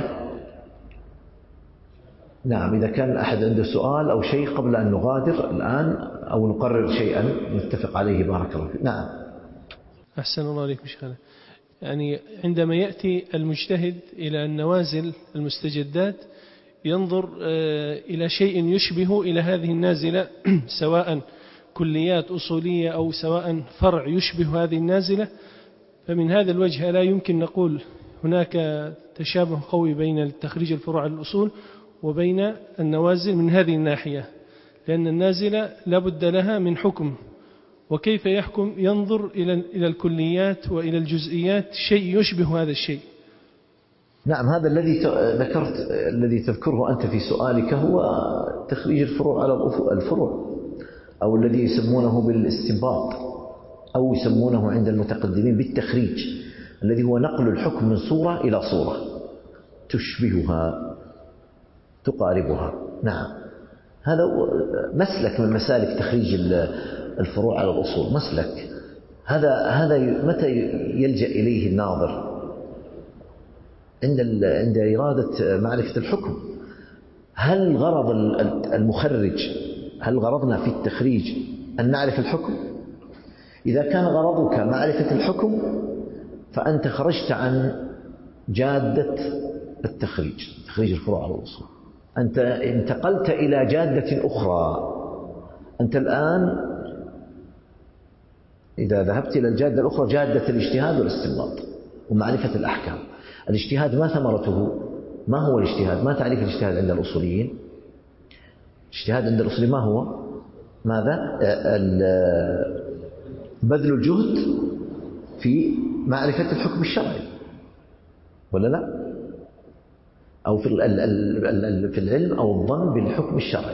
نعم. إذا كان أحد عنده سؤال أو شيء قبل أن نغادر الآن أو نقرر شيئا نتفق عليه، بارك الله فيك. نعم. أحسن الله عليكم شيخنا. يعني عندما يأتي المجتهد إلى النوازل المستجدات ينظر إلى شيء يشبه إلى هذه النازلة، سواء كليات أصولية أو سواء فرع يشبه هذه النازلة، فمن هذا الوجه لا يمكن نقول هناك تشابه قوي بين تخريج الفروع على الأصول وبين النوازل من هذه الناحية، لأن النازلة لا بد لها من حكم، وكيف يحكم ينظر إلى الكليات وإلى الجزئيات شيء يشبه هذا الشيء. نعم، هذا الذي ذكرت، الذي تذكره أنت في سؤالك هو تخريج الفروع على الفروع، أو الذي يسمونه بالاستنباط، أو يسمونه عند المتقدمين بالتخريج، الذي هو نقل الحكم من صورة إلى صورة تشبهها تقاربها. نعم، هذا مسلك من مسالك تخريج الفروع على الأصول مسلك. هذا متى يلجأ إليه الناظر؟ عند إرادة معرفة الحكم. هل غرض المخرج، هل غرضنا في التخريج أن نعرف الحكم؟ إذا كان غرضك معرفة الحكم فأنت خرجت عن جادة التخريج، تخريج الفروع على الأصول. أنت انتقلت إلى جادة أخرى. أنت الآن إذا ذهبت إلى الجادة الأخرى، جادة الاجتهاد والاستنباط ومعرفة الأحكام. الاجتهاد ما ثمرته؟ ما هو الاجتهاد؟ ما تعريف الاجتهاد عند الأصوليين؟ الاجتهاد عند الأصوليين ما هو؟ ماذا؟ بذل الجهد في معرفة الحكم الشرعي، ولا لا؟ أو في العلم أو الظن بالحكم الشرعي.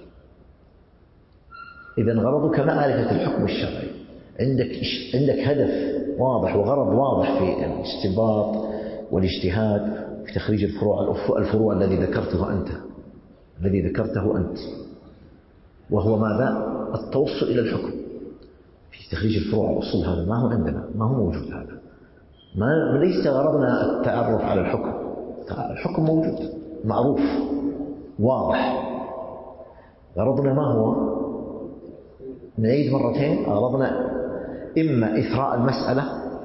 إذن غرضك معرفة الحكم الشرعي، عندك هدف واضح وغرض واضح في الاستنباط والاجتهاد في تخريج الفروع الذي ذكرته أنت، وهو ماذا؟ التوصل إلى الحكم في تخريج الفروع الأصول. هذا ما هو عندنا، ما هو موجود. هذا ما ليس غرضنا التعرف على الحكم. الحكم موجود معروف واضح. غرضنا ما هو؟ نعيد مرتين. غرضنا إما إثراء المسألة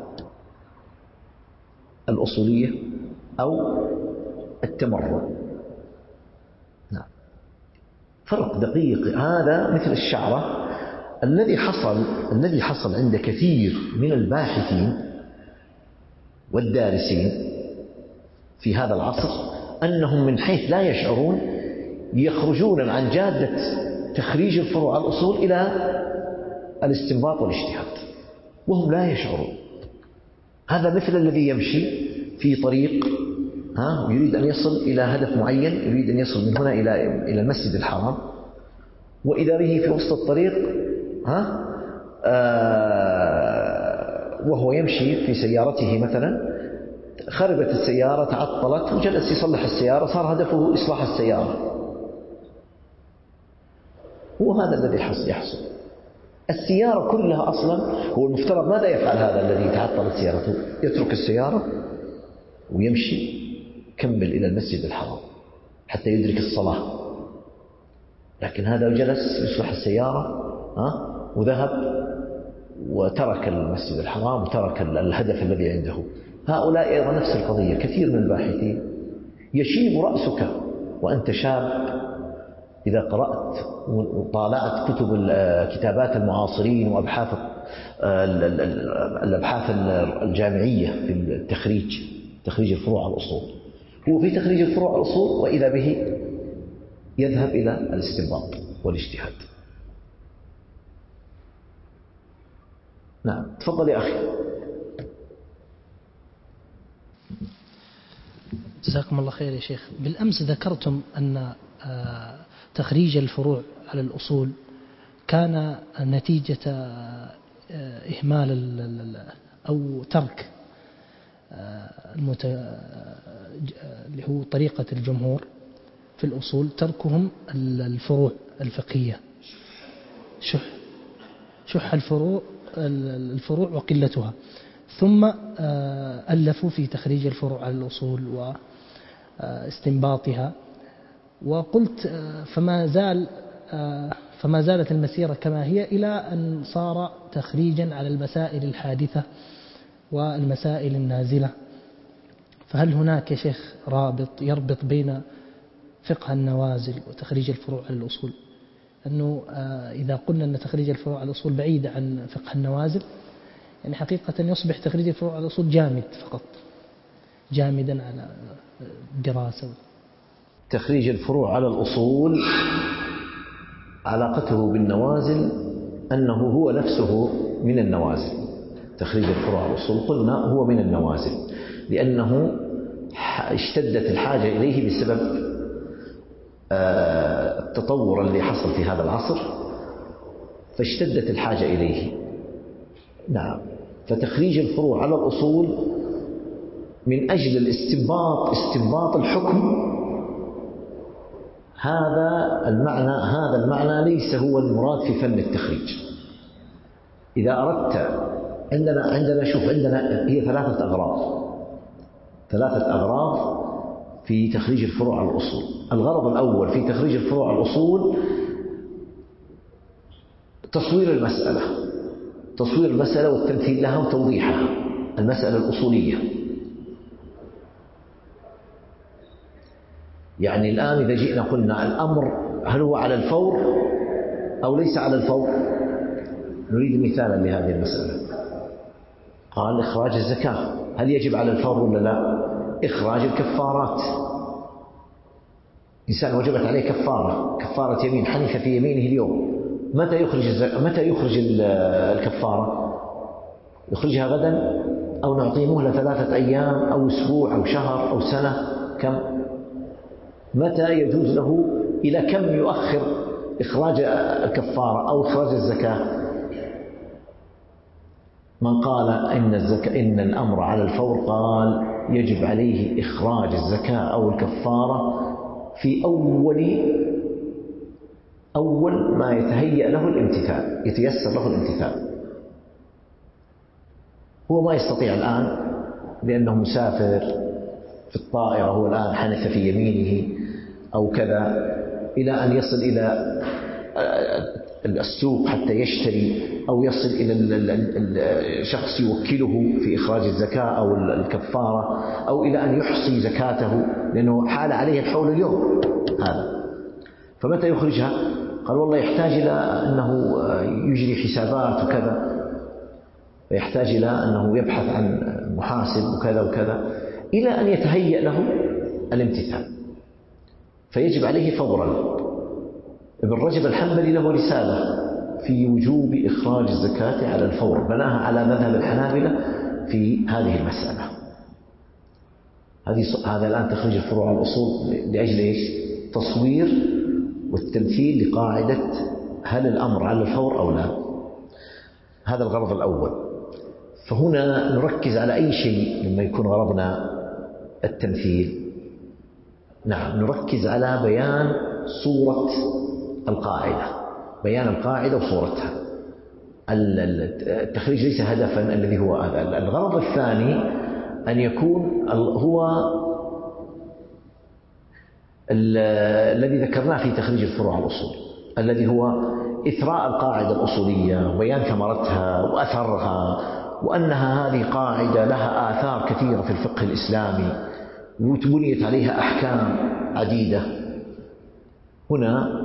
الأصولية أو التمرد. نعم، فرق دقيق. هذا مثل الشعرة الذي حصل عند كثير من الباحثين والدارسين في هذا العصر، أنهم من حيث لا يشعرون يخرجون عن جادة تخريج الفروع على الأصول إلى الاستنباط والاجتهاد وهم لا يشعرون. هذا مثل الذي يمشي في طريق يريد أن يصل إلى هدف معين، يريد أن يصل من هنا إلى المسجد الحرام، وإذا به في وسط الطريق وهو يمشي في سيارته مثلا، خربت السيارة، تعطلت، وجلس يصلح السيارة، صار هدفه إصلاح السيارة. هو هذا الذي يحصل. السيارة كلها أصلا، هو المفترض ماذا يفعل هذا الذي تعطلت سيارته؟ يترك السيارة ويمشي كمل إلى المسجد الحرام حتى يدرك الصلاة. لكن هذا جلس يصلح السيارة وذهب وترك المسجد الحرام وترك الهدف الذي عنده. هؤلاء أيضا نفس القضية. كثير من الباحثين يشيب رأسك وأنت شاب إذا قرأت وطالعت كتابات المعاصرين وأبحاث الأبحاث الجامعية في تخريج الفروع على الأصول. هو في تخريج الفروع على الأصول وإذا به يذهب إلى الاستنباط والاجتهاد. نعم، تفضل يا أخي. جزاكم الله خير يا شيخ. بالأمس ذكرتم أن تخريج الفروع على الأصول كان نتيجة إهمال أو ترك اللي هو طريقة الجمهور في الأصول، تركهم الفروع الفقهية، شح الفروع وقلتها، ثم ألفوا في تخريج الفروع على الأصول واستنباطها. وقلت فما زالت المسيرة كما هي إلى أن صار تخريجا على المسائل الحادثة والمسائل النازلة. فهل هناك يا شيخ رابط يربط بين فقه النوازل وتخريج الفروع على الأصول؟ أنه إذا قلنا أن تخريج الفروع على الأصول بعيد عن فقه النوازل، يعني حقيقة يصبح تخريج الفروع على الأصول جامد فقط، جامدا على الدراسة. تخريج الفروع على الأصول علاقته بالنوازل أنه هو نفسه من النوازل. تخريج الفروع على الأصول قلنا هو من النوازل، لأنه اشتدت الحاجة إليه بسبب التطور الذي حصل في هذا العصر، فاشتدت الحاجة إليه. نعم، فتخريج الفروع على الأصول من أجل استنباط الحكم، هذا المعنى ليس هو المراد في فن التخريج. إذا أردت عندنا شوف، عندنا هي ثلاثة أغراض في تخريج الفروع على الأصول. الغرض الأول في تخريج الفروع على الأصول تصوير المسألة والتمثيل لها وتوضيحها، المسألة الأصولية. يعني الآن إذا جئنا قلنا الأمر هل هو على الفور أو ليس على الفور؟ نريد مثالا لهذه المسألة. قال إخراج الزكاة، هل يجب على الفور ولا لا؟ إخراج الكفارات، إنسان وجبت عليه كفارة يمين، حنث في يمينه اليوم، متى يخرج الكفارة؟ يخرجها غدا أو نعطيه مهلة 3 أيام أو أسبوع أو شهر أو سنة؟ كم؟ متى يجوز له؟ إلى كم يؤخر إخراج الكفارة أو إخراج الزكاة؟ من قال إن الأمر على الفور قال يجب عليه إخراج الزكاة أو الكفارة في أول ما يتهيأ له الامتثال، يتيسر له الامتثال. هو ما يستطيع الآن لأنه مسافر في الطائرة، هو الآن حنث في يمينه أو كذا، إلى أن يصل إلى السوق حتى يشتري، أو يصل إلى شخص يوكله في إخراج الزكاة أو الكفارة، أو إلى أن يحصي زكاته لأنه حال عليه الحول اليوم هذا. فمتى يخرجها؟ قال والله يحتاج إلى أنه يجري حسابات وكذا، ويحتاج إلى أنه يبحث عن محاسب وكذا وكذا، إلى أن يتهيأ له الامتثال، فيجب عليه فورا. ابن رجب الحنبلي له رسالة في وجوب إخراج الزكاة على الفور، بناها على مذهب الحنابلة في هذه المسألة. هذا الآن تخريج الفروع على الأصول لأجل إيش؟ تصوير والتمثيل لقاعدة هل الأمر على الفور أو لا. هذا الغرض الأول. فهنا نركز على أي شيء لما يكون غرضنا التمثيل. نعم، نركز على بيان صورة القاعدة، بيان القاعدة وصورتها. التخريج ليس هدفا الذي هو هذا. الغرض الثاني أن يكون هو الذي ذكرناه في تخريج الفروع على الأصول، الذي هو إثراء القاعدة الأصولية وبيان ثمرتها وأثرها، وأنها هذه قاعدة لها آثار كثيرة في الفقه الإسلامي وبنيت عليها أحكام عديدة. هنا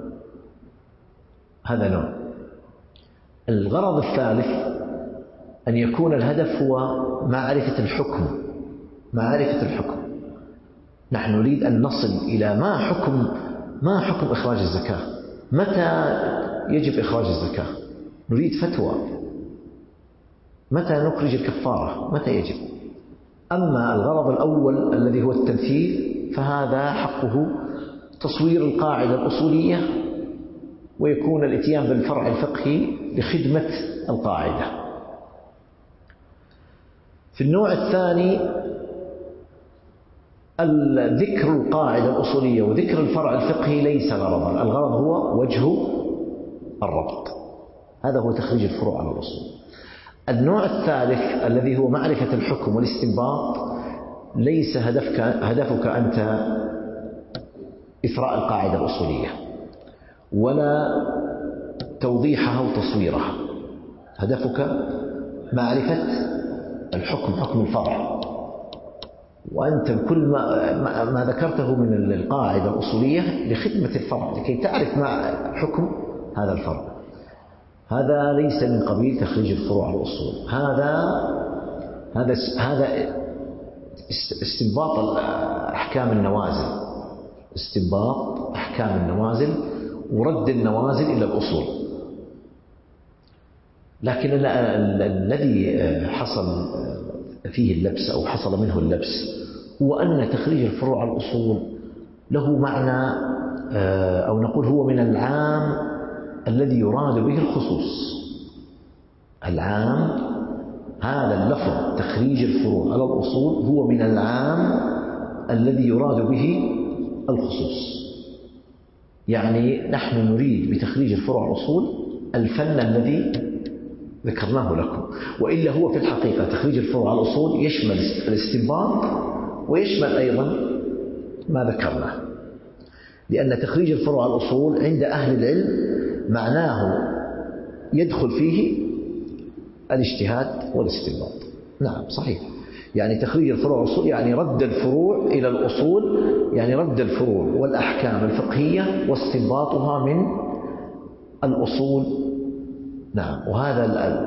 هذا نوع. الغرض الثالث أن يكون الهدف هو معرفة الحكم. نحن نريد أن نصل إلى ما حكم إخراج الزكاة، متى يجب إخراج الزكاة، نريد فتوى، متى نخرج الكفارة، متى يجب. أما الغرض الأول الذي هو التمثيل فهذا حقه تصوير القاعدة الأصولية، ويكون الاتيان بالفرع الفقهي لخدمة القاعدة. في النوع الثاني ذكر القاعدة الأصولية وذكر الفرع الفقهي ليس غرضا، الغرض هو وجه الربط. هذا هو تخريج الفروع على الأصول. النوع الثالث الذي هو معرفة الحكم والاستنباط ليس هدفك أنت إثراء القاعدة الأصولية ولا توضيحها وتصويرها، هدفك معرفة الحكم، حكم الفرع. وأنت بكل ما ذكرته من القاعدة الأصولية لخدمة الفرع لكي تعرف ما حكم هذا الفرع. هذا ليس من قبيل تخريج الفروع على الأصول. هذا استنباط أحكام النوازل، استنباط أحكام النوازل ورد النوازل إلى الأصول. لكن الذي حصل فيه اللبس أو حصل منه اللبس هو أن تخريج الفروع على الأصول له معنى، أو نقول هو من العام الذي يراد به الخصوص. العام، هذا اللفظ تخريج الفروع على الأصول هو من العام الذي يراد به الخصوص. يعني نحن نريد بتخريج الفروع على الأصول الفن الذي ذكرناه لكم. وإلا هو في الحقيقة تخريج الفروع على الأصول يشمل الاستنباط ويشمل أيضا ما ذكرناه، لأن تخريج الفروع على الأصول عند أهل العلم معناه يدخل فيه الاجتهاد والاستنباط. نعم صحيح، يعني تخريج الفروع على الأصول يعني رد الفروع إلى الأصول، يعني رد الفروع والأحكام الفقهية واستنباطها من الأصول. نعم، وهذا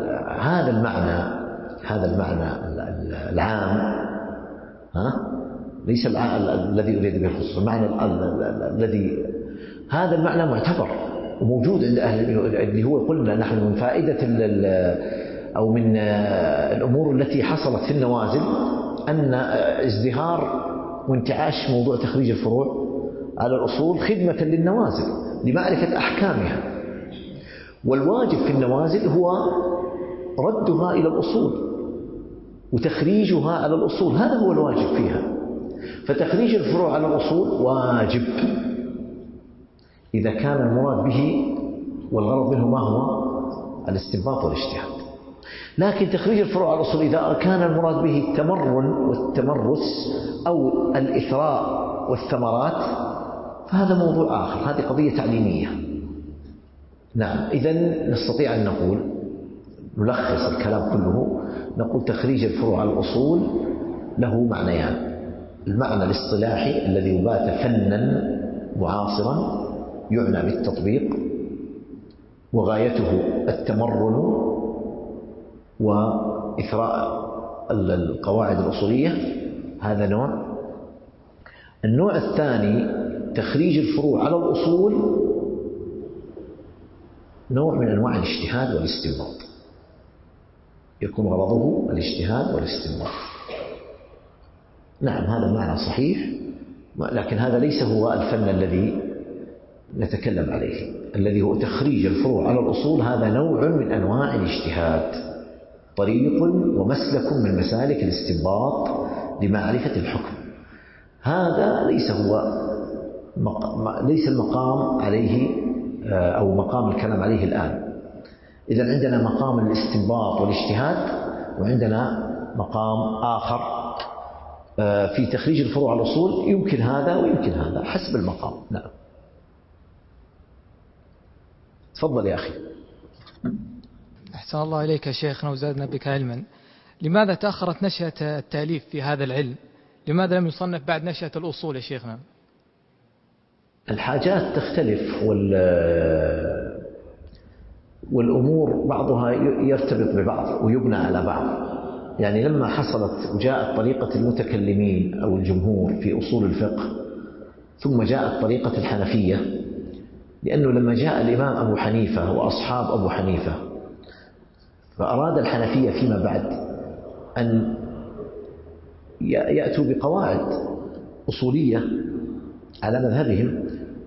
المعنى العام، ليس الذي أريد به الخصوص، المعنى الذي هذا المعنى معتبر وموجود عند أهل اللي هو قلنا نحن من فائدة أو من الأمور التي حصلت في النوازل أن ازدهار وانتعاش موضوع تخريج الفروع على الأصول خدمة للنوازل لمعرفة أحكامها، والواجب في النوازل هو ردها إلى الأصول وتخريجها على الأصول، هذا هو الواجب فيها. فتخريج الفروع على الأصول واجب إذا كان المراد به والغرض منه ما هو الاستنباط والاجتهاد. لكن تخريج الفروع على الأصول إذا كان المراد به التمرن والتمرس أو الإثراء والثمرات فهذا موضوع آخر، هذه قضية تعليمية. نعم، إذن نستطيع أن نقول نلخص الكلام كله، نقول تخريج الفروع على الأصول له معنيان: المعنى الاصطلاحي الذي يبات فنا معاصرا يعنى بالتطبيق وغايته التمرن وإثراء القواعد الأصولية، هذا نوع. النوع الثاني تخريج الفروع على الأصول نوع من أنواع الاجتهاد والاستنباط، يكون غرضه الاجتهاد والاستنباط. نعم، هذا المعنى صحيح، لكن هذا ليس هو الفن الذي نتكلم عليه. الذي هو تخريج الفروع على الأصول هذا نوع من أنواع الاجتهاد، طريق ومسلك من مسالك الاستنباط لمعرفة الحكم. هذا ليس المقام عليه أو مقام الكلام عليه الآن. إذن عندنا مقام الاستنباط والاجتهاد، وعندنا مقام آخر في تخريج الفروع على الأصول، يمكن هذا ويمكن هذا حسب المقام. نعم، تفضل يا أخي. أحسن الله إليك يا شيخنا وزادنا بك علما. لماذا تأخرت نشأة التأليف في هذا العلم؟ لماذا لم يصنف بعد نشأة الأصول يا شيخنا؟ الحاجات تختلف والأمور بعضها يرتبط ببعض ويبنى على بعض. يعني لما حصلت وجاءت طريقة المتكلمين أو الجمهور في أصول الفقه، ثم جاءت طريقة الحنفية، لأنه لما جاء الإمام أبو حنيفة وأصحاب أبو حنيفة فأراد الحنفية فيما بعد أن يأتوا بقواعد أصولية على مذهبهم،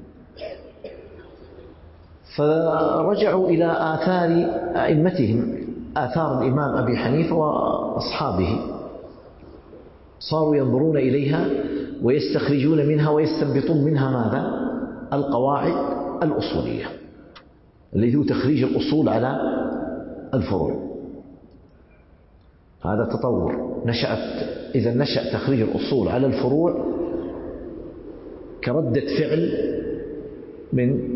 فرجعوا إلى آثار أئمتهم، آثار الإمام أبي حنيفة وأصحابه، صاروا ينظرون إليها ويستخرجون منها ويستنبطون منها ماذا؟ القواعد الأصولية، الذي هو تخريج الأصول على الفروع. هذا تطور إذا نشأ تخريج الأصول على الفروع كردة فعل من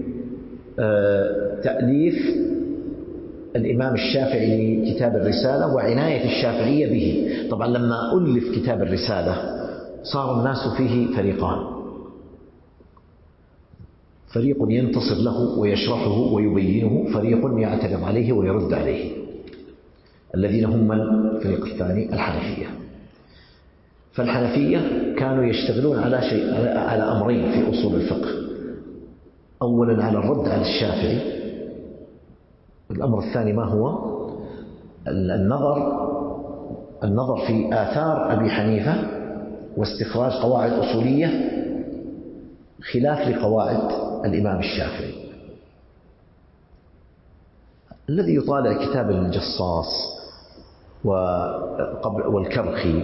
تأليف الإمام الشافعي لكتاب الرسالة وعناية الشافعية به. طبعا لما ألف كتاب الرسالة صار الناس فيه فريقان: فريق ينتصر له ويشرحه ويبينه، فريق يعترض عليه ويرد عليه، الذين هم الفريق الثاني الحنفية. فالحنفية كانوا يشتغلون على أمرين في أصول الفقه: أولا على الرد على الشافعي، الأمر الثاني ما هو؟ النظر في آثار أبي حنيفة واستخراج قواعد أصولية خلاف لقواعد الإمام الشافعي. الذي يطالع كتاب الجصاص والكرخي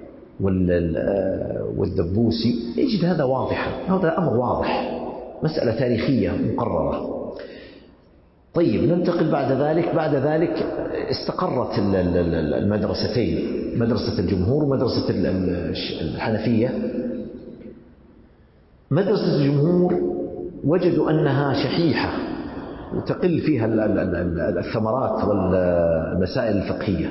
والدبوسي يجد هذا واضحا، هذا أمر واضح، مسألة تاريخية مقررة. طيب ننتقل بعد ذلك استقرت المدرستين، مدرسة الجمهور ومدرسة الحنفية. مدرسة الجمهور وجدوا أنها شحيحة وتقل فيها الثمرات والمسائل الفقهية،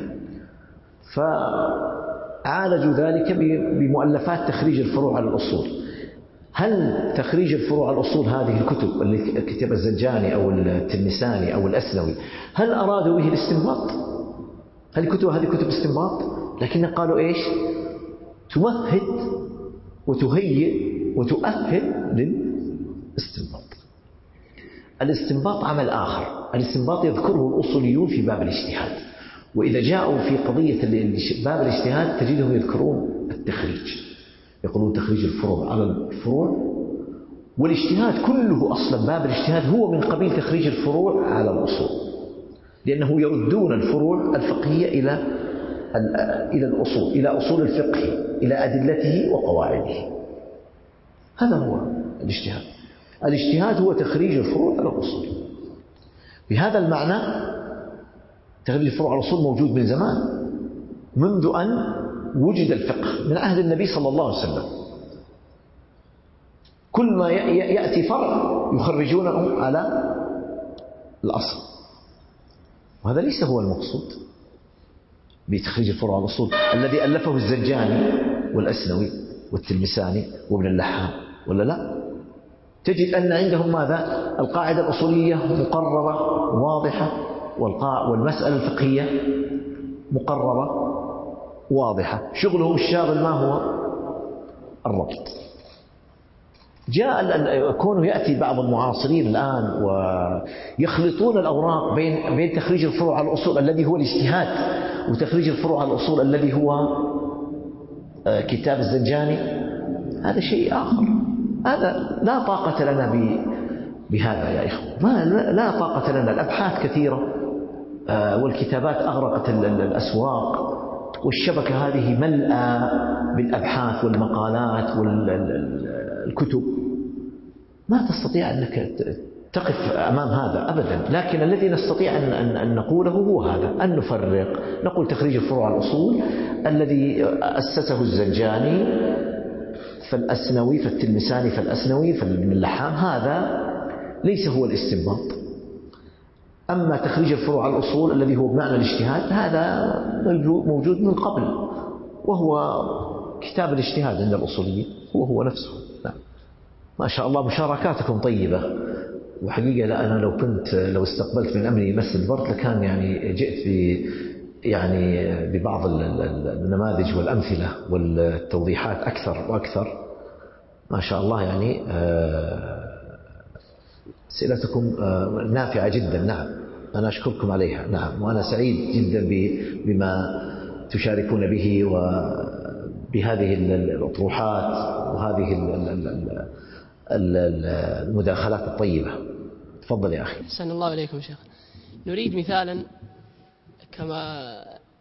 فعالجوا ذلك بمؤلفات تخريج الفروع على الأصول. هل تخريج الفروع على الأصول هذه الكتب اللي كتب الزنجاني أو التلمساني أو الأسنوي هل أرادوا به الاستنباط؟ هل كتب هذه كتب استنباط؟ لكن قالوا إيش؟ تمهد وتهيئ وتؤهل للاستنباط. الاستنباط عمل آخر، الاستنباط يذكره الأصوليون في باب الاجتهاد، وإذا جاءوا في قضية باب الاجتهاد تجدهم يذكرون التخريج، يقولون تخريج الفروع على الفروع، والاجتهاد كله أصلا باب الاجتهاد هو من قبيل تخريج الفروع على الأصول، لأنه يردون الفروع الفقهية إلى الأصول، إلى أصول الفقه، إلى أدلته وقواعده. هذا هو الاجتهاد. الاجتهاد هو تخريج الفروع على الأصول. بهذا المعنى تخريج الفروع على الأصول موجود من زمان، منذ أن وجد الفقه، من عهد النبي صلى الله عليه وسلم. كل ما يأتي فرع يخرجونه على الأصل، وهذا ليس هو المقصود بتخريج الفروع على الأصول الذي ألفه الزنجاني والأسنوي والتلمساني وابن اللحام، ولا لا؟ تجد أن عندهم ماذا؟ القاعدة الأصولية مقررة واضحة، والمسألة الفقهية مقررة واضحة. شغلهم الشاغل ما هو؟ الربط. جاء كونه يأتي بعض المعاصرين الآن ويخلطون الأوراق بين تخريج الفروع على الأصول الذي هو الاجتهاد وتخريج الفروع على الأصول الذي هو كتاب الزنجاني. هذا شيء آخر، هذا لا طاقة لنا بهذا يا إخوة، لا طاقة لنا. الأبحاث كثيرة والكتابات أغرقت الأسواق، والشبكة هذه ملأى بالأبحاث والمقالات والكتب، ما تستطيع أنك تقف أمام هذا أبدا. لكن الذي نستطيع أن نقوله هو هذا، أن نفرق، نقول تخريج الفروع على الأصول الذي أسسه الزنجاني فالأسنوي فالتلمساني فالأسنوي فابن اللحام، هذا ليس هو الاستنباط. أما تخريج الفروع على الأصول الذي هو بمعنى الاجتهاد هذا موجود من قبل، وهو كتاب الاجتهاد عند الأصوليين هو نفسه. نعم. ما شاء الله مشاركاتكم طيبة، وحقيقة لا أنا لو استقبلت من أمري مس البرد لكان يعني جئت ببعض النماذج والأمثلة والتوضيحات أكثر وأكثر. ما شاء الله يعني أسئلتكم نافعة جدا. نعم أنا أشكركم عليها. نعم وأنا سعيد جدا بما تشاركون به وبهذه الأطروحات وهذه المداخلات الطيبة. تفضل يا أخي. أحسن الله إليكم شيخ. نريد مثالا كما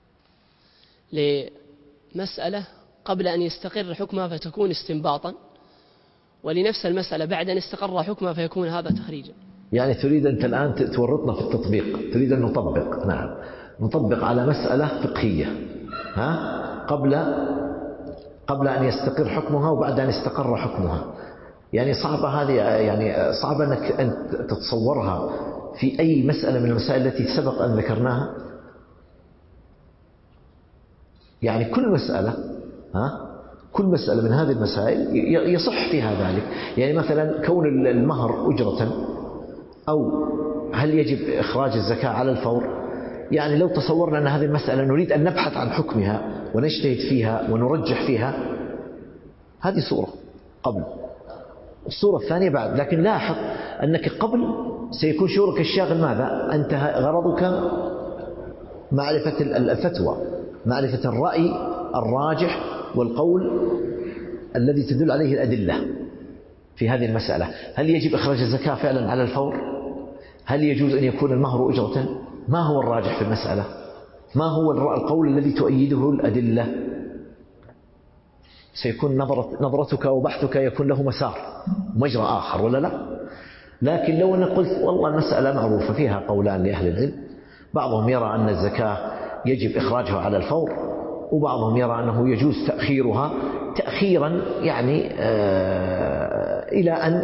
لمسألة قبل أن يستقر حكمها فتكون استنباطا، ولنفس المسألة بعد أن استقر حكمها فيكون هذا تخريجا. يعني تريد أنت الآن تورطنا في التطبيق، تريد أن نطبق. نعم نطبق على مسألة فقهية قبل أن يستقر حكمها وبعد أن استقر حكمها. يعني صعبة هذه، يعني صعب أنك أن تتصورها في أي مسألة من المسائل التي سبق أن ذكرناها. يعني كل مسألة من هذه المسائل يصح فيها ذلك. يعني مثلا كون المهر أجرة، أو هل يجب إخراج الزكاة على الفور. يعني لو تصورنا أن هذه المسألة نريد أن نبحث عن حكمها ونجتهد فيها ونرجح فيها، هذه صورة قبل. الصورة الثانية بعد. لكن لاحظ أنك قبل سيكون شعورك الشاغل ماذا؟ أنت غرضك معرفة الفتوى، معرفة الرأي الراجح والقول الذي تدل عليه الأدلة في هذه المسألة. هل يجب إخراج الزكاة فعلا على الفور؟ هل يجوز أن يكون المهر أجرة؟ ما هو الراجح في المسألة؟ ما هو القول الذي تؤيده الأدلة؟ سيكون نظرتك وبحثك يكون له مسار مجرى آخر، ولا لا؟ لكن لو أنا قلت والله المسألة معروفة فيها قولان لأهل العلم، بعضهم يرى أن الزكاة يجب إخراجها على الفور، وبعضهم يرى أنه يجوز تأخيرها تأخيرا يعني إلى أن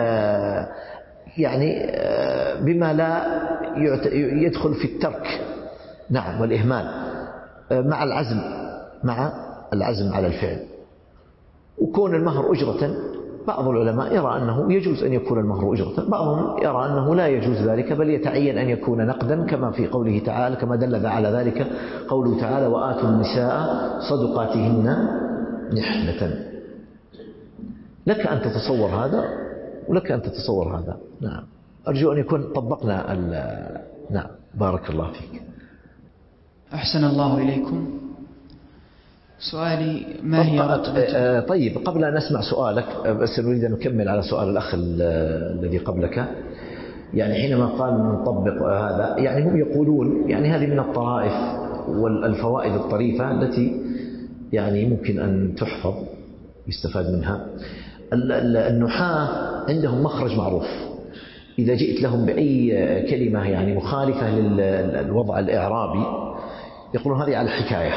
يعني بما لا يدخل في الترك نعم والإهمال مع العزم على الفعل. وكون المهر أجرة، بعض العلماء يرى أنه يجوز أن يكون المهر أجرة، بعضهم يرى أنه لا يجوز ذلك، بل يتعين أن يكون نقدا كما في قوله تعالى، كما دل على ذلك قوله تعالى: وآتوا النساء صدقاتهن نحلة. لك أن تتصور هذا ولك أن تتصور هذا. نعم، أرجو أن يكون طبقنا نعم، بارك الله فيك. أحسن الله إليكم. سؤالي: ما هي رتبة؟ طيب، قبل أن نسمع سؤالك بس نريد أن نكمل على سؤال الأخ الذي قبلك. يعني حينما قال نطبق هذا، يعني هم يقولون يعني هذه من الطرائف والفوائد الطريفة التي يعني ممكن أن تحفظ يستفاد منها. النحاة عندهم مخرج معروف، إذا جئت لهم بأي كلمة يعني مخالفة للوضع الإعرابي يقولون هذه على الحكاية.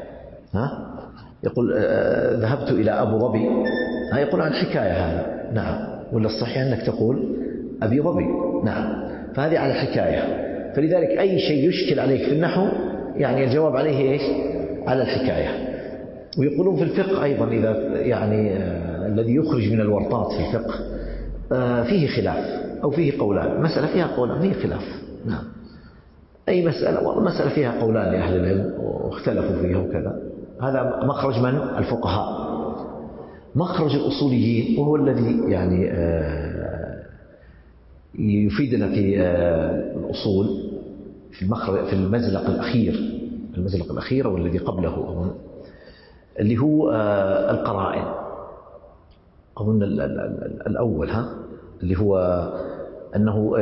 يقول ذهبت إلى أبو ظبي، يقول عن الحكاية هذا. نعم، ولا الصحيح أنك تقول أبي ظبي. نعم، فهذه على الحكاية. فلذلك أي شيء يشكل عليك في النحو يعني الجواب عليه إيش؟ على الحكاية. ويقولون في الفقه أيضا إذا يعني الذي يخرج من الورطات في الفقه فيه خلاف أو فيه قولان، مسألة فيها قولان فيه خلاف. نعم، أي مسألة والله مسألة فيها قولان لأهل العلم واختلفوا فيها وكذا، هذا مخرج من الفقهاء. مخرج الأصوليين وهو الذي يعني يفيدنا في الأصول في المزلق الأخير والذي قبله اللي هو القرائن. أظن الأول اللي هو أنه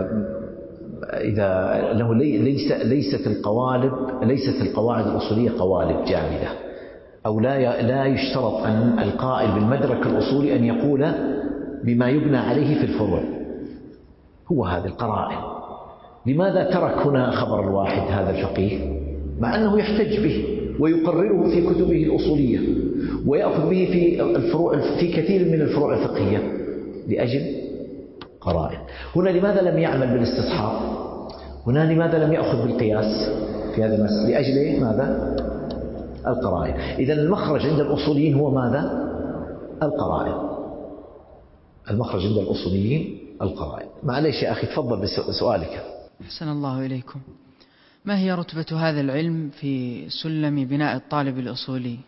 أنه ليست القواعد الأصولية قوالب جامدة، أو لا يشترط أن القائل بالمدرك الأصولي أن يقول بما يبنى عليه في الفروع. هو هذه القرائن. لماذا ترك هنا خبر الواحد هذا الفقيه مع أنه يحتج به ويقرره في كتبه الأصولية ويأخذ به في كثير من الفروع الفقهية؟ لأجل قرائن. هنا لماذا لم يعمل بالاستصحاب؟ هنا لماذا لم يأخذ بالقياس في هذا المسألة؟ لأجل ماذا؟ القرائن. إذن المخرج عند الأصوليين هو ماذا؟ القرائن. المخرج عند الأصوليين القرائن. معليش يا أخي، تفضل بسؤالك. أحسن الله إليكم. ما هي رتبة هذا العلم في سلم بناء الطالب الأصولي؟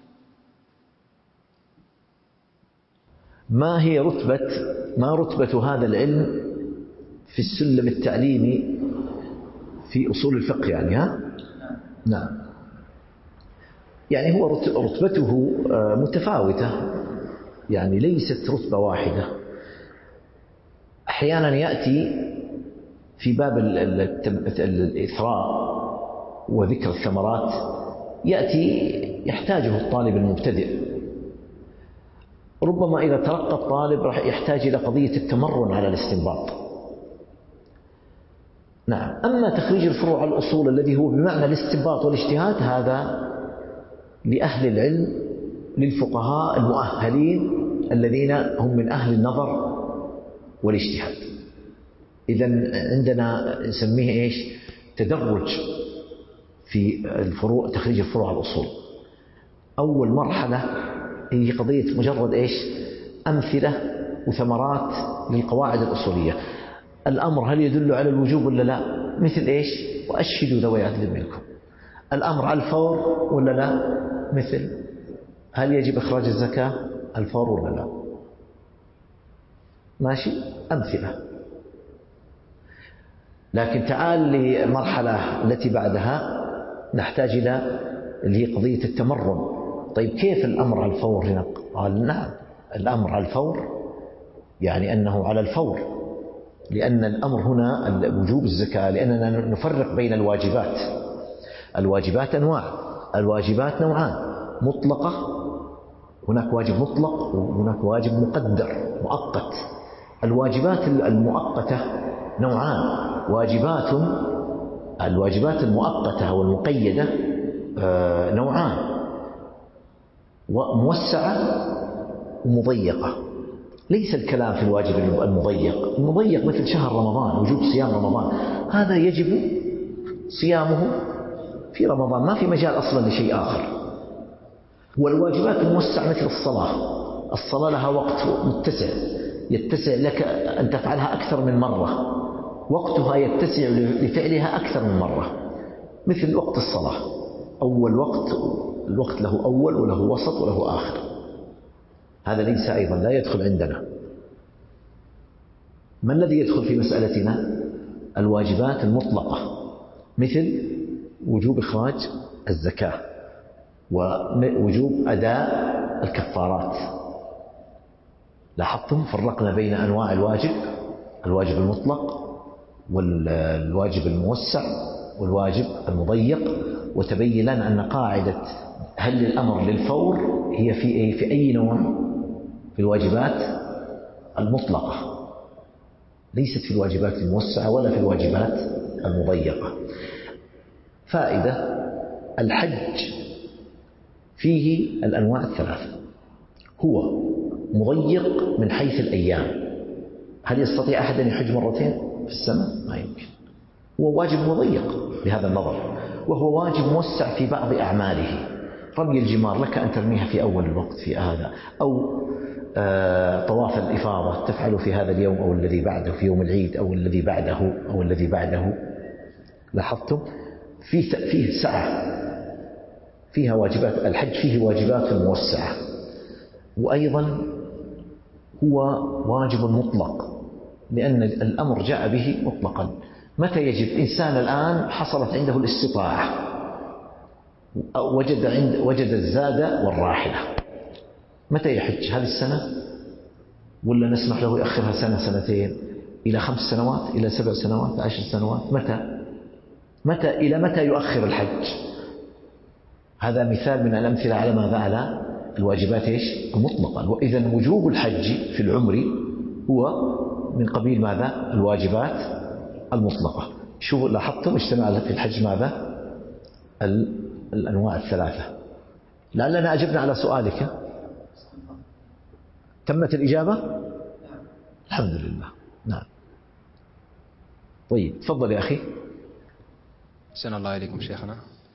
ما رتبة هذا العلم في السلم التعليمي في أصول الفقه يعني نعم. يعني هو رتبته متفاوتة، يعني ليست رتبة واحدة. أحيانا يأتي في باب الإثراء وذكر الثمرات، يحتاجه الطالب المبتدئ. ربما إذا ترقى الطالب راح يحتاج إلى قضية التمرن على الاستنباط. نعم. أما تخريج الفروع على الأصول الذي هو بمعنى الاستنباط والاجتهاد، هذا لأهل العلم، للفقهاء المؤهلين الذين هم من أهل النظر والاجتهاد. إذن عندنا نسميه إيش؟ تدرج في الفروع، تخريج الفروع على الأصول. أول مرحلة هي قضية مجرد إيش؟ أمثلة وثمرات للقواعد الأصولية. الأمر هل يدل على الوجوب ولا لا؟ مثل إيش؟ وأشهدوا ذوي عدل منكم. الأمر على الفور ولا لا؟ مثل هل يجب إخراج الزكاة؟ الفور ولا لا؟ ماشي؟ أمثلة. لكن تعال للمرحلة التي بعدها نحتاج إلى اللي هي قضية التمرن. طيب كيف الأمر على الفور هنا؟ قال نعم، الأمر على الفور يعني أنه على الفور، لأن الأمر هنا وجوب الزكاة، لأننا نفرق بين الواجبات. الواجبات أنواع، الواجبات نوعان: مطلقة، هناك واجب مطلق وهناك واجب مقدر مؤقت. الواجبات المؤقتة نوعان، الواجبات المؤقتة والمقيدة نوعان، موسعة ومضيقة. ليس الكلام في الواجب المضيق مثل شهر رمضان، وجوب صيام رمضان، هذا يجب صيامه في رمضان، ما في مجال أصلا لشيء آخر. والواجبات الموسعة مثل الصلاة لها وقت متسع، يتسع لك أن تفعلها أكثر من مرة، وقتها يتسع لفعلها أكثر من مرة، مثل وقت الصلاة، أول وقت، الوقت له أول وله وسط وله آخر. هذا ليس أيضا لا يدخل عندنا. ما الذي يدخل في مسألتنا؟ الواجبات المطلقة، مثل وجوب إخراج الزكاة، ووجوب أداء الكفارات. لاحظتم فرقنا بين أنواع الواجب المطلق والواجب الموسع والواجب المضيق، وتبين لنا أن قاعدة هل الأمر للفور هي في أي نوع؟ في الواجبات المطلقة، ليست في الواجبات الموسعة ولا في الواجبات المضيقة. فائدة: الحج فيه الأنواع الثلاثة، هو مضيق من حيث الأيام. هل يستطيع أحد أن يحج مرتين في السنة؟ ما يمكن. هو واجب مضيق بهذا النظر، وهو واجب موسع في بعض أعماله. رمي الجمار لك أن ترميها في أول الوقت في هذا، أو طواف الإفاضة تفعله في هذا اليوم أو الذي بعده، في يوم العيد أو الذي بعده أو الذي بعده. لاحظتم فيه سعة، فيها واجبات. الحج فيه واجبات موسعة، وأيضا هو واجب مطلق، لأن الأمر جاء به مطلقا. متى يجب؟ إنسان الآن حصلت عنده الاستطاعة، وجد الزاد والراحلة، متى يحج؟ هذه السنة، ولا نسمح له يأخرها سنة سنتين إلى 5 سنوات إلى 7 سنوات 10 سنوات؟ إلى متى يؤخر الحج؟ هذا مثال من الأمثلة على ماذا؟ على الواجبات المطلقة. وإذا وجوب الحج في العمر هو من قبيل ماذا؟ الواجبات المطلقة. شو لاحظتم اجتمع في الحج ماذا؟ الأنواع الثلاثة. لعلنا أجبنا على سؤالك. تمت الإجابة؟ الحمد لله. نعم. طيب تفضل يا أخي. أحسن الله إليكم شيخنا.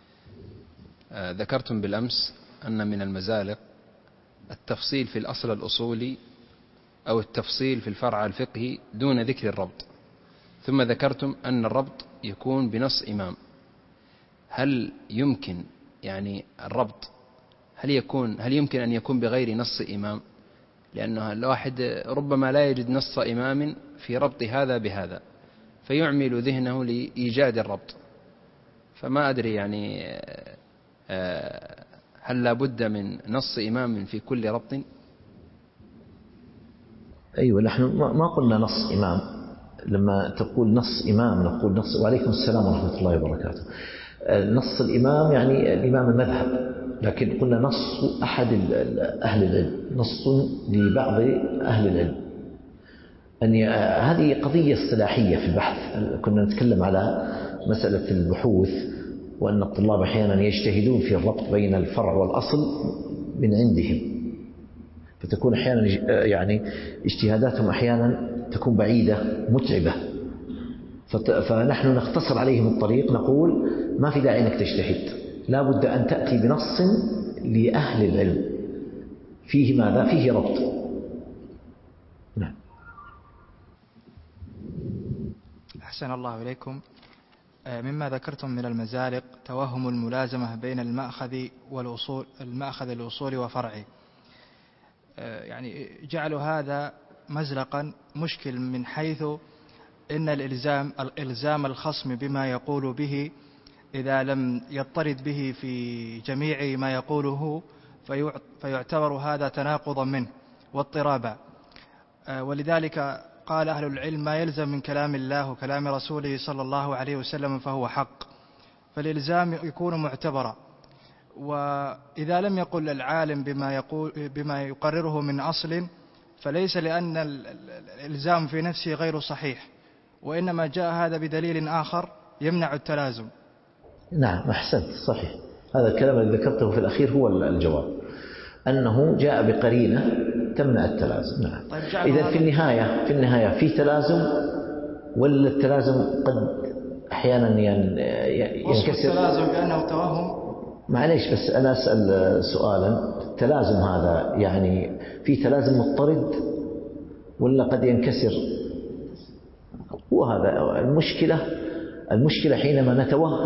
ذكرتم بالأمس أن من المزالق التفصيل في الأصل الأصولي أو التفصيل في الفرع الفقهي دون ذكر الربط، ثم ذكرتم أن الربط يكون بنص إمام. هل يمكن يعني الربط هل يمكن أن يكون بغير نص إمام؟ لأنه الواحد ربما لا يجد نص إمام في ربط هذا بهذا، فيعمل ذهنه لإيجاد الربط. فما أدري يعني هل لا بد من نص إمام في كل ربط؟ أيوة، نحن ما قلنا نص إمام. لما تقول نص إمام نقول نص. وعليكم السلام ورحمة الله وبركاته. نص الإمام يعني الإمام المذهب، لكن قلنا نص أحد أهل العلم، نص لبعض أهل العلم. هذه قضية اصطلاحية في البحث. كنا نتكلم على مسألة البحوث، وأن الطلاب أحيانا يجتهدون في الربط بين الفرع والأصل من عندهم، فتكون أحيانا يعني اجتهاداتهم أحيانا تكون بعيدة متعبة، فنحن نختصر عليهم الطريق، نقول ما في داعي أنك تجتهد، لا بد أن تأتي بنص لأهل العلم فيه ماذا؟ فيه ربط. نعم. أحسن الله إليكم. مما ذكرتم من المزالق توهم الملازمة بين المأخذ الأصولي وفرعه، يعني جعلوا هذا مزلقا مشكل، من حيث إن الإلزام الخصم بما يقول به إذا لم يضطرد به في جميع ما يقوله فيعتبر هذا تناقضا منه واضطرابا. ولذلك قال أهل العلم ما يلزم من كلام الله وكلام رسوله صلى الله عليه وسلم فهو حق، فالإلزام يكون معتبرا. وإذا لم يقل العالم بما يقرره من أصل فليس لأن الإلزام في نفسه غير صحيح، وإنما جاء هذا بدليل آخر يمنع التلازم. نعم أحسنت صحيح، هذا الكلام الذي ذكرته في الأخير هو الجواب، أنه جاء بقرينة تمنع التلازم. نعم. طيب إذا في النهاية في تلازم، ولا التلازم قد أحيانا ينكسر التلازم بأنه توهم. معليش بس أنا أسأل سؤالا، التلازم هذا يعني في تلازم مضطرد ولا قد ينكسر؟ هو هذا المشكلة حينما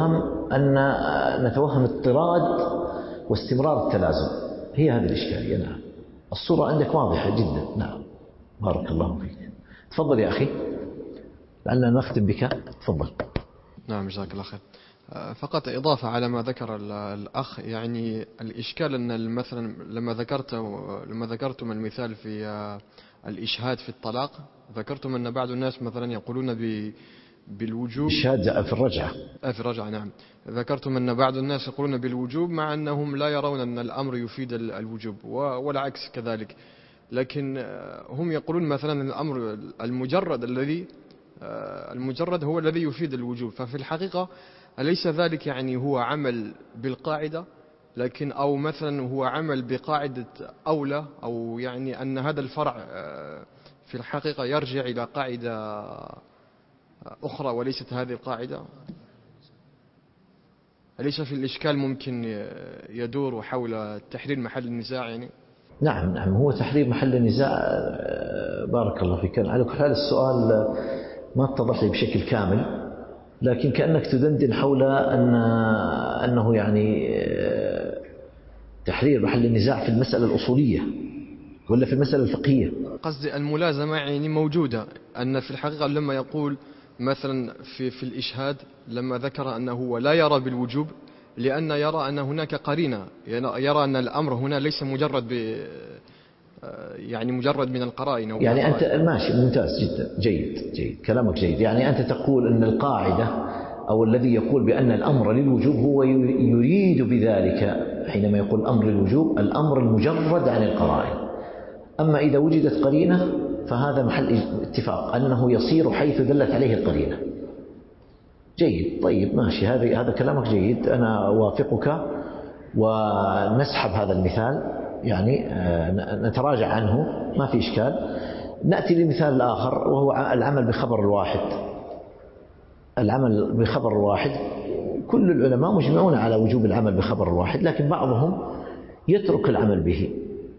نتوهم اضطراد واستمرار التلازم، هي هذه الإشكالية. نعم الصورة عندك واضحة جدا. نعم بارك الله فيك. تفضل يا أخي لعلنا نختم بك. تفضل. نعم جزاك الله خير. فقط إضافة على ما ذكر الأخ، يعني الإشكال أن مثلا لما ذكرتم المثال في الإشهاد في الطلاق، ذكرتم أن بعض الناس مثلا يقولون بالوجوب إشهاد في الرجعة. نعم ذكرتم أن بعض الناس يقولون بالوجوب مع أنهم لا يرون أن الأمر يفيد الوجوب، والعكس كذلك. لكن هم يقولون مثلا الأمر المجرد هو الذي يفيد الوجوب، ففي الحقيقة أليس ذلك يعني هو عمل بالقاعدة، لكن أو مثلا هو عمل بقاعدة أولى، أو يعني أن هذا الفرع في الحقيقة يرجع إلى قاعدة أخرى وليست هذه القاعدة؟ أليس في الإشكال ممكن يدور حول تحرير محل النزاع يعني؟ نعم هو تحرير محل النزاع. بارك الله فيك. على كل حال السؤال ما اتضح لي بشكل كامل، لكن كأنك تدندن حول أنه يعني تحرير محل النزاع في المسألة الأصولية ولا في المسألة الفقهية. قصدي الملازمة يعني موجودة، أن في الحقيقة لما يقول مثلا في الإشهاد، لما ذكر أنه لا يرى بالوجوب لأن يرى أن هناك قرينة، يرى أن الأمر هنا ليس مجرد من القرائن. يعني أنت ماشي ممتاز جدا، جيد كلامك جيد. يعني أنت تقول أن القاعدة أو الذي يقول بأن الأمر للوجوب هو يريد بذلك حينما يقول الأمر للوجوب الأمر المجرد عن القرائن. أما إذا وجدت قرينة فهذا محل اتفاق أنه يصير حيث دلت عليه القرينة. جيد طيب ماشي، هذا كلامك جيد، أنا أوافقك ونسحب هذا المثال، يعني نتراجع عنه ما في إشكال. نأتي للمثال الآخر وهو العمل بخبر الواحد. كل العلماء مجمعون على وجوب العمل بخبر الواحد، لكن بعضهم يترك العمل به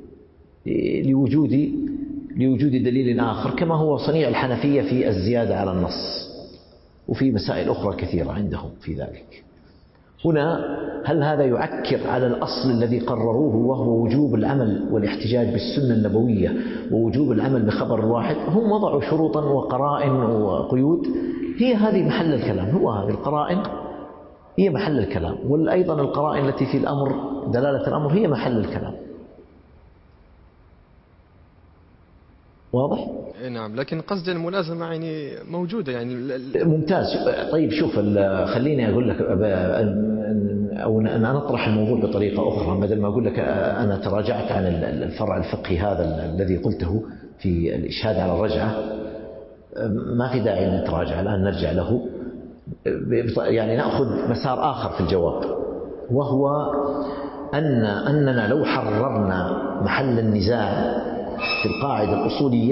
لوجود دليل آخر، كما هو صنيع الحنفية في الزيادة على النص، وفي مسائل أخرى كثيرة عندهم في ذلك. هنا هل هذا يعكر على الأصل الذي قرروه وهو وجوب العمل والاحتجاج بالسنة النبوية ووجوب العمل بخبر الواحد؟ هم وضعوا شروطا وقرائن وقيود، هي هذه محل الكلام، هو هذه القرائن هي محل الكلام، وأيضا القرائن التي في الأمر دلالة الأمر هي محل الكلام. واضح؟ نعم، لكن قصد الملازمة يعني موجودة يعني ممتاز. طيب شوف، خليني أقول لك أو أنا نطرح الموضوع بطريقة أخرى، بدل ما أقول لك أنا تراجعت عن الفرع الفقهي هذا الذي قلته في الإشهاد على الرجعة، ما في داعي أن نتراجع الآن، نرجع له، يعني نأخذ مسار آخر في الجواب، وهو أننا لو حررنا محل النزاع في القاعدة الأصولية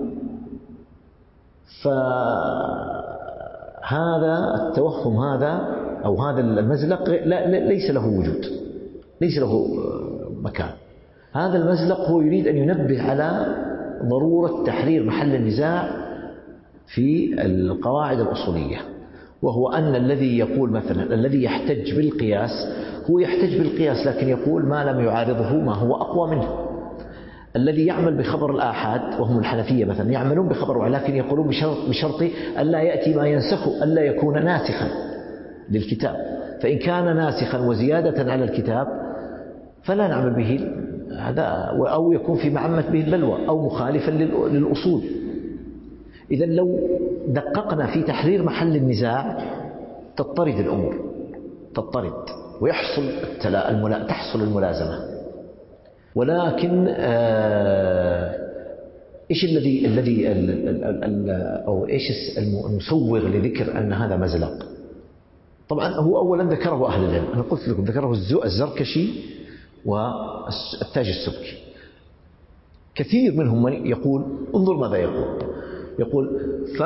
فهذا التوهم هذا أو هذا المزلق ليس له وجود، ليس له مكان. هذا المزلق هو يريد أن ينبه على ضرورة تحرير محل النزاع في القواعد الأصولية، وهو أن الذي يقول مثلا الذي يحتج بالقياس هو يحتج بالقياس، لكن يقول ما لم يعارضه ما هو أقوى منه. الذي يعمل بخبر الآحاد وهم الحنفية مثلا يعملون بخبر، لكن يقولون بشرط ألا يأتي ما ينسخ، ألا يكون ناسخا للكتاب، فإن كان ناسخا وزيادة على الكتاب فلا نعمل به هذا، أو يكون في معمة به البلوى أو مخالفا للأصول. إذن لو دققنا في تحرير محل النزاع تضطرد الأمور، ويحصل تحصل الملازمة. ولكن إيش أو إيش المسوغ لذكر أن هذا مزلق؟ طبعا هو أولا ذكره أهل العلم، أنا قلت لكم ذكره الزركشي والتاج السبكي. كثير منهم من يقول، انظر ماذا يقول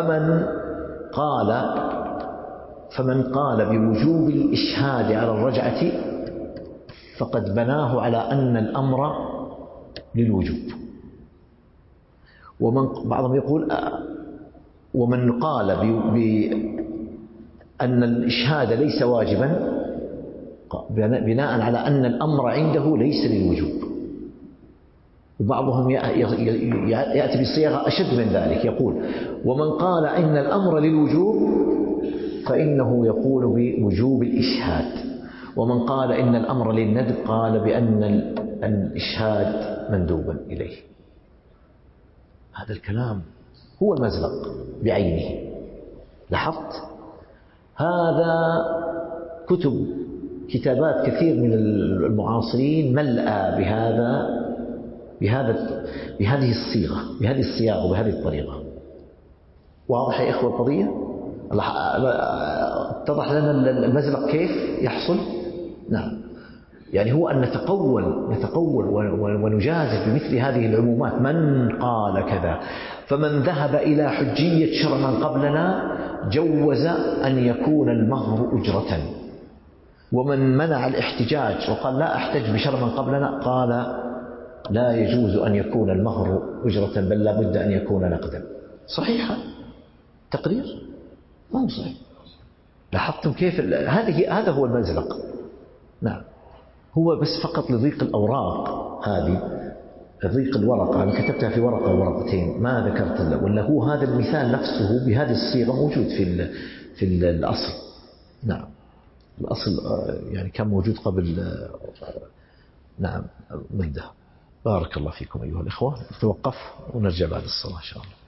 فمن قال بوجوب الإشهاد على الرجعة فقد بناه على أن الأمر للوجوب. بعضهم يقول ومن قال بأن الإشهاد ليس واجبا بناء على أن الأمر عنده ليس للوجوب. وبعضهم يأتي بصيغة أشد من ذلك، يقول ومن قال إن الأمر للوجوب فإنه يقول بوجوب الإشهاد، ومن قال إن الأمر للندب قال بأن الإشهاد مندوبا إليه. هذا الكلام هو المزلق بعينه. لاحظت؟ هذا كتابات كثير من المعاصرين ملأى بهذه الصيغة، بهذه الصياغة وبهذه الطريقة. واضح يا إخوة القضية؟ اتضح لنا المزلق كيف يحصل؟ نعم، يعني هو أن نتقول ونجازف بمثل هذه العمومات. من قال كذا، فمن ذهب إلى حجية شرع من قبلنا جوز أن يكون المهر أجرة، ومن منع الاحتجاج وقال لا أحتج بشرع من قبلنا قال لا يجوز أن يكون المهر أجرة بل لا بد أن يكون نقدا. صحيح تقرير؟ ما هو صحيح. لاحظتم كيف هذا هو المزلق. نعم، هو بس فقط لضيق الأوراق، هذه ضيق الورقة، أنا كتبتها في ورقة ورقتين ما ذكرت له، ولا هو هذا المثال نفسه بهذه الصيغة موجود في الأصل. نعم، الأصل يعني كان موجود قبل مدة. بارك الله فيكم أيها الإخوة. نتوقف ونرجع بعد الصلاة إن شاء الله.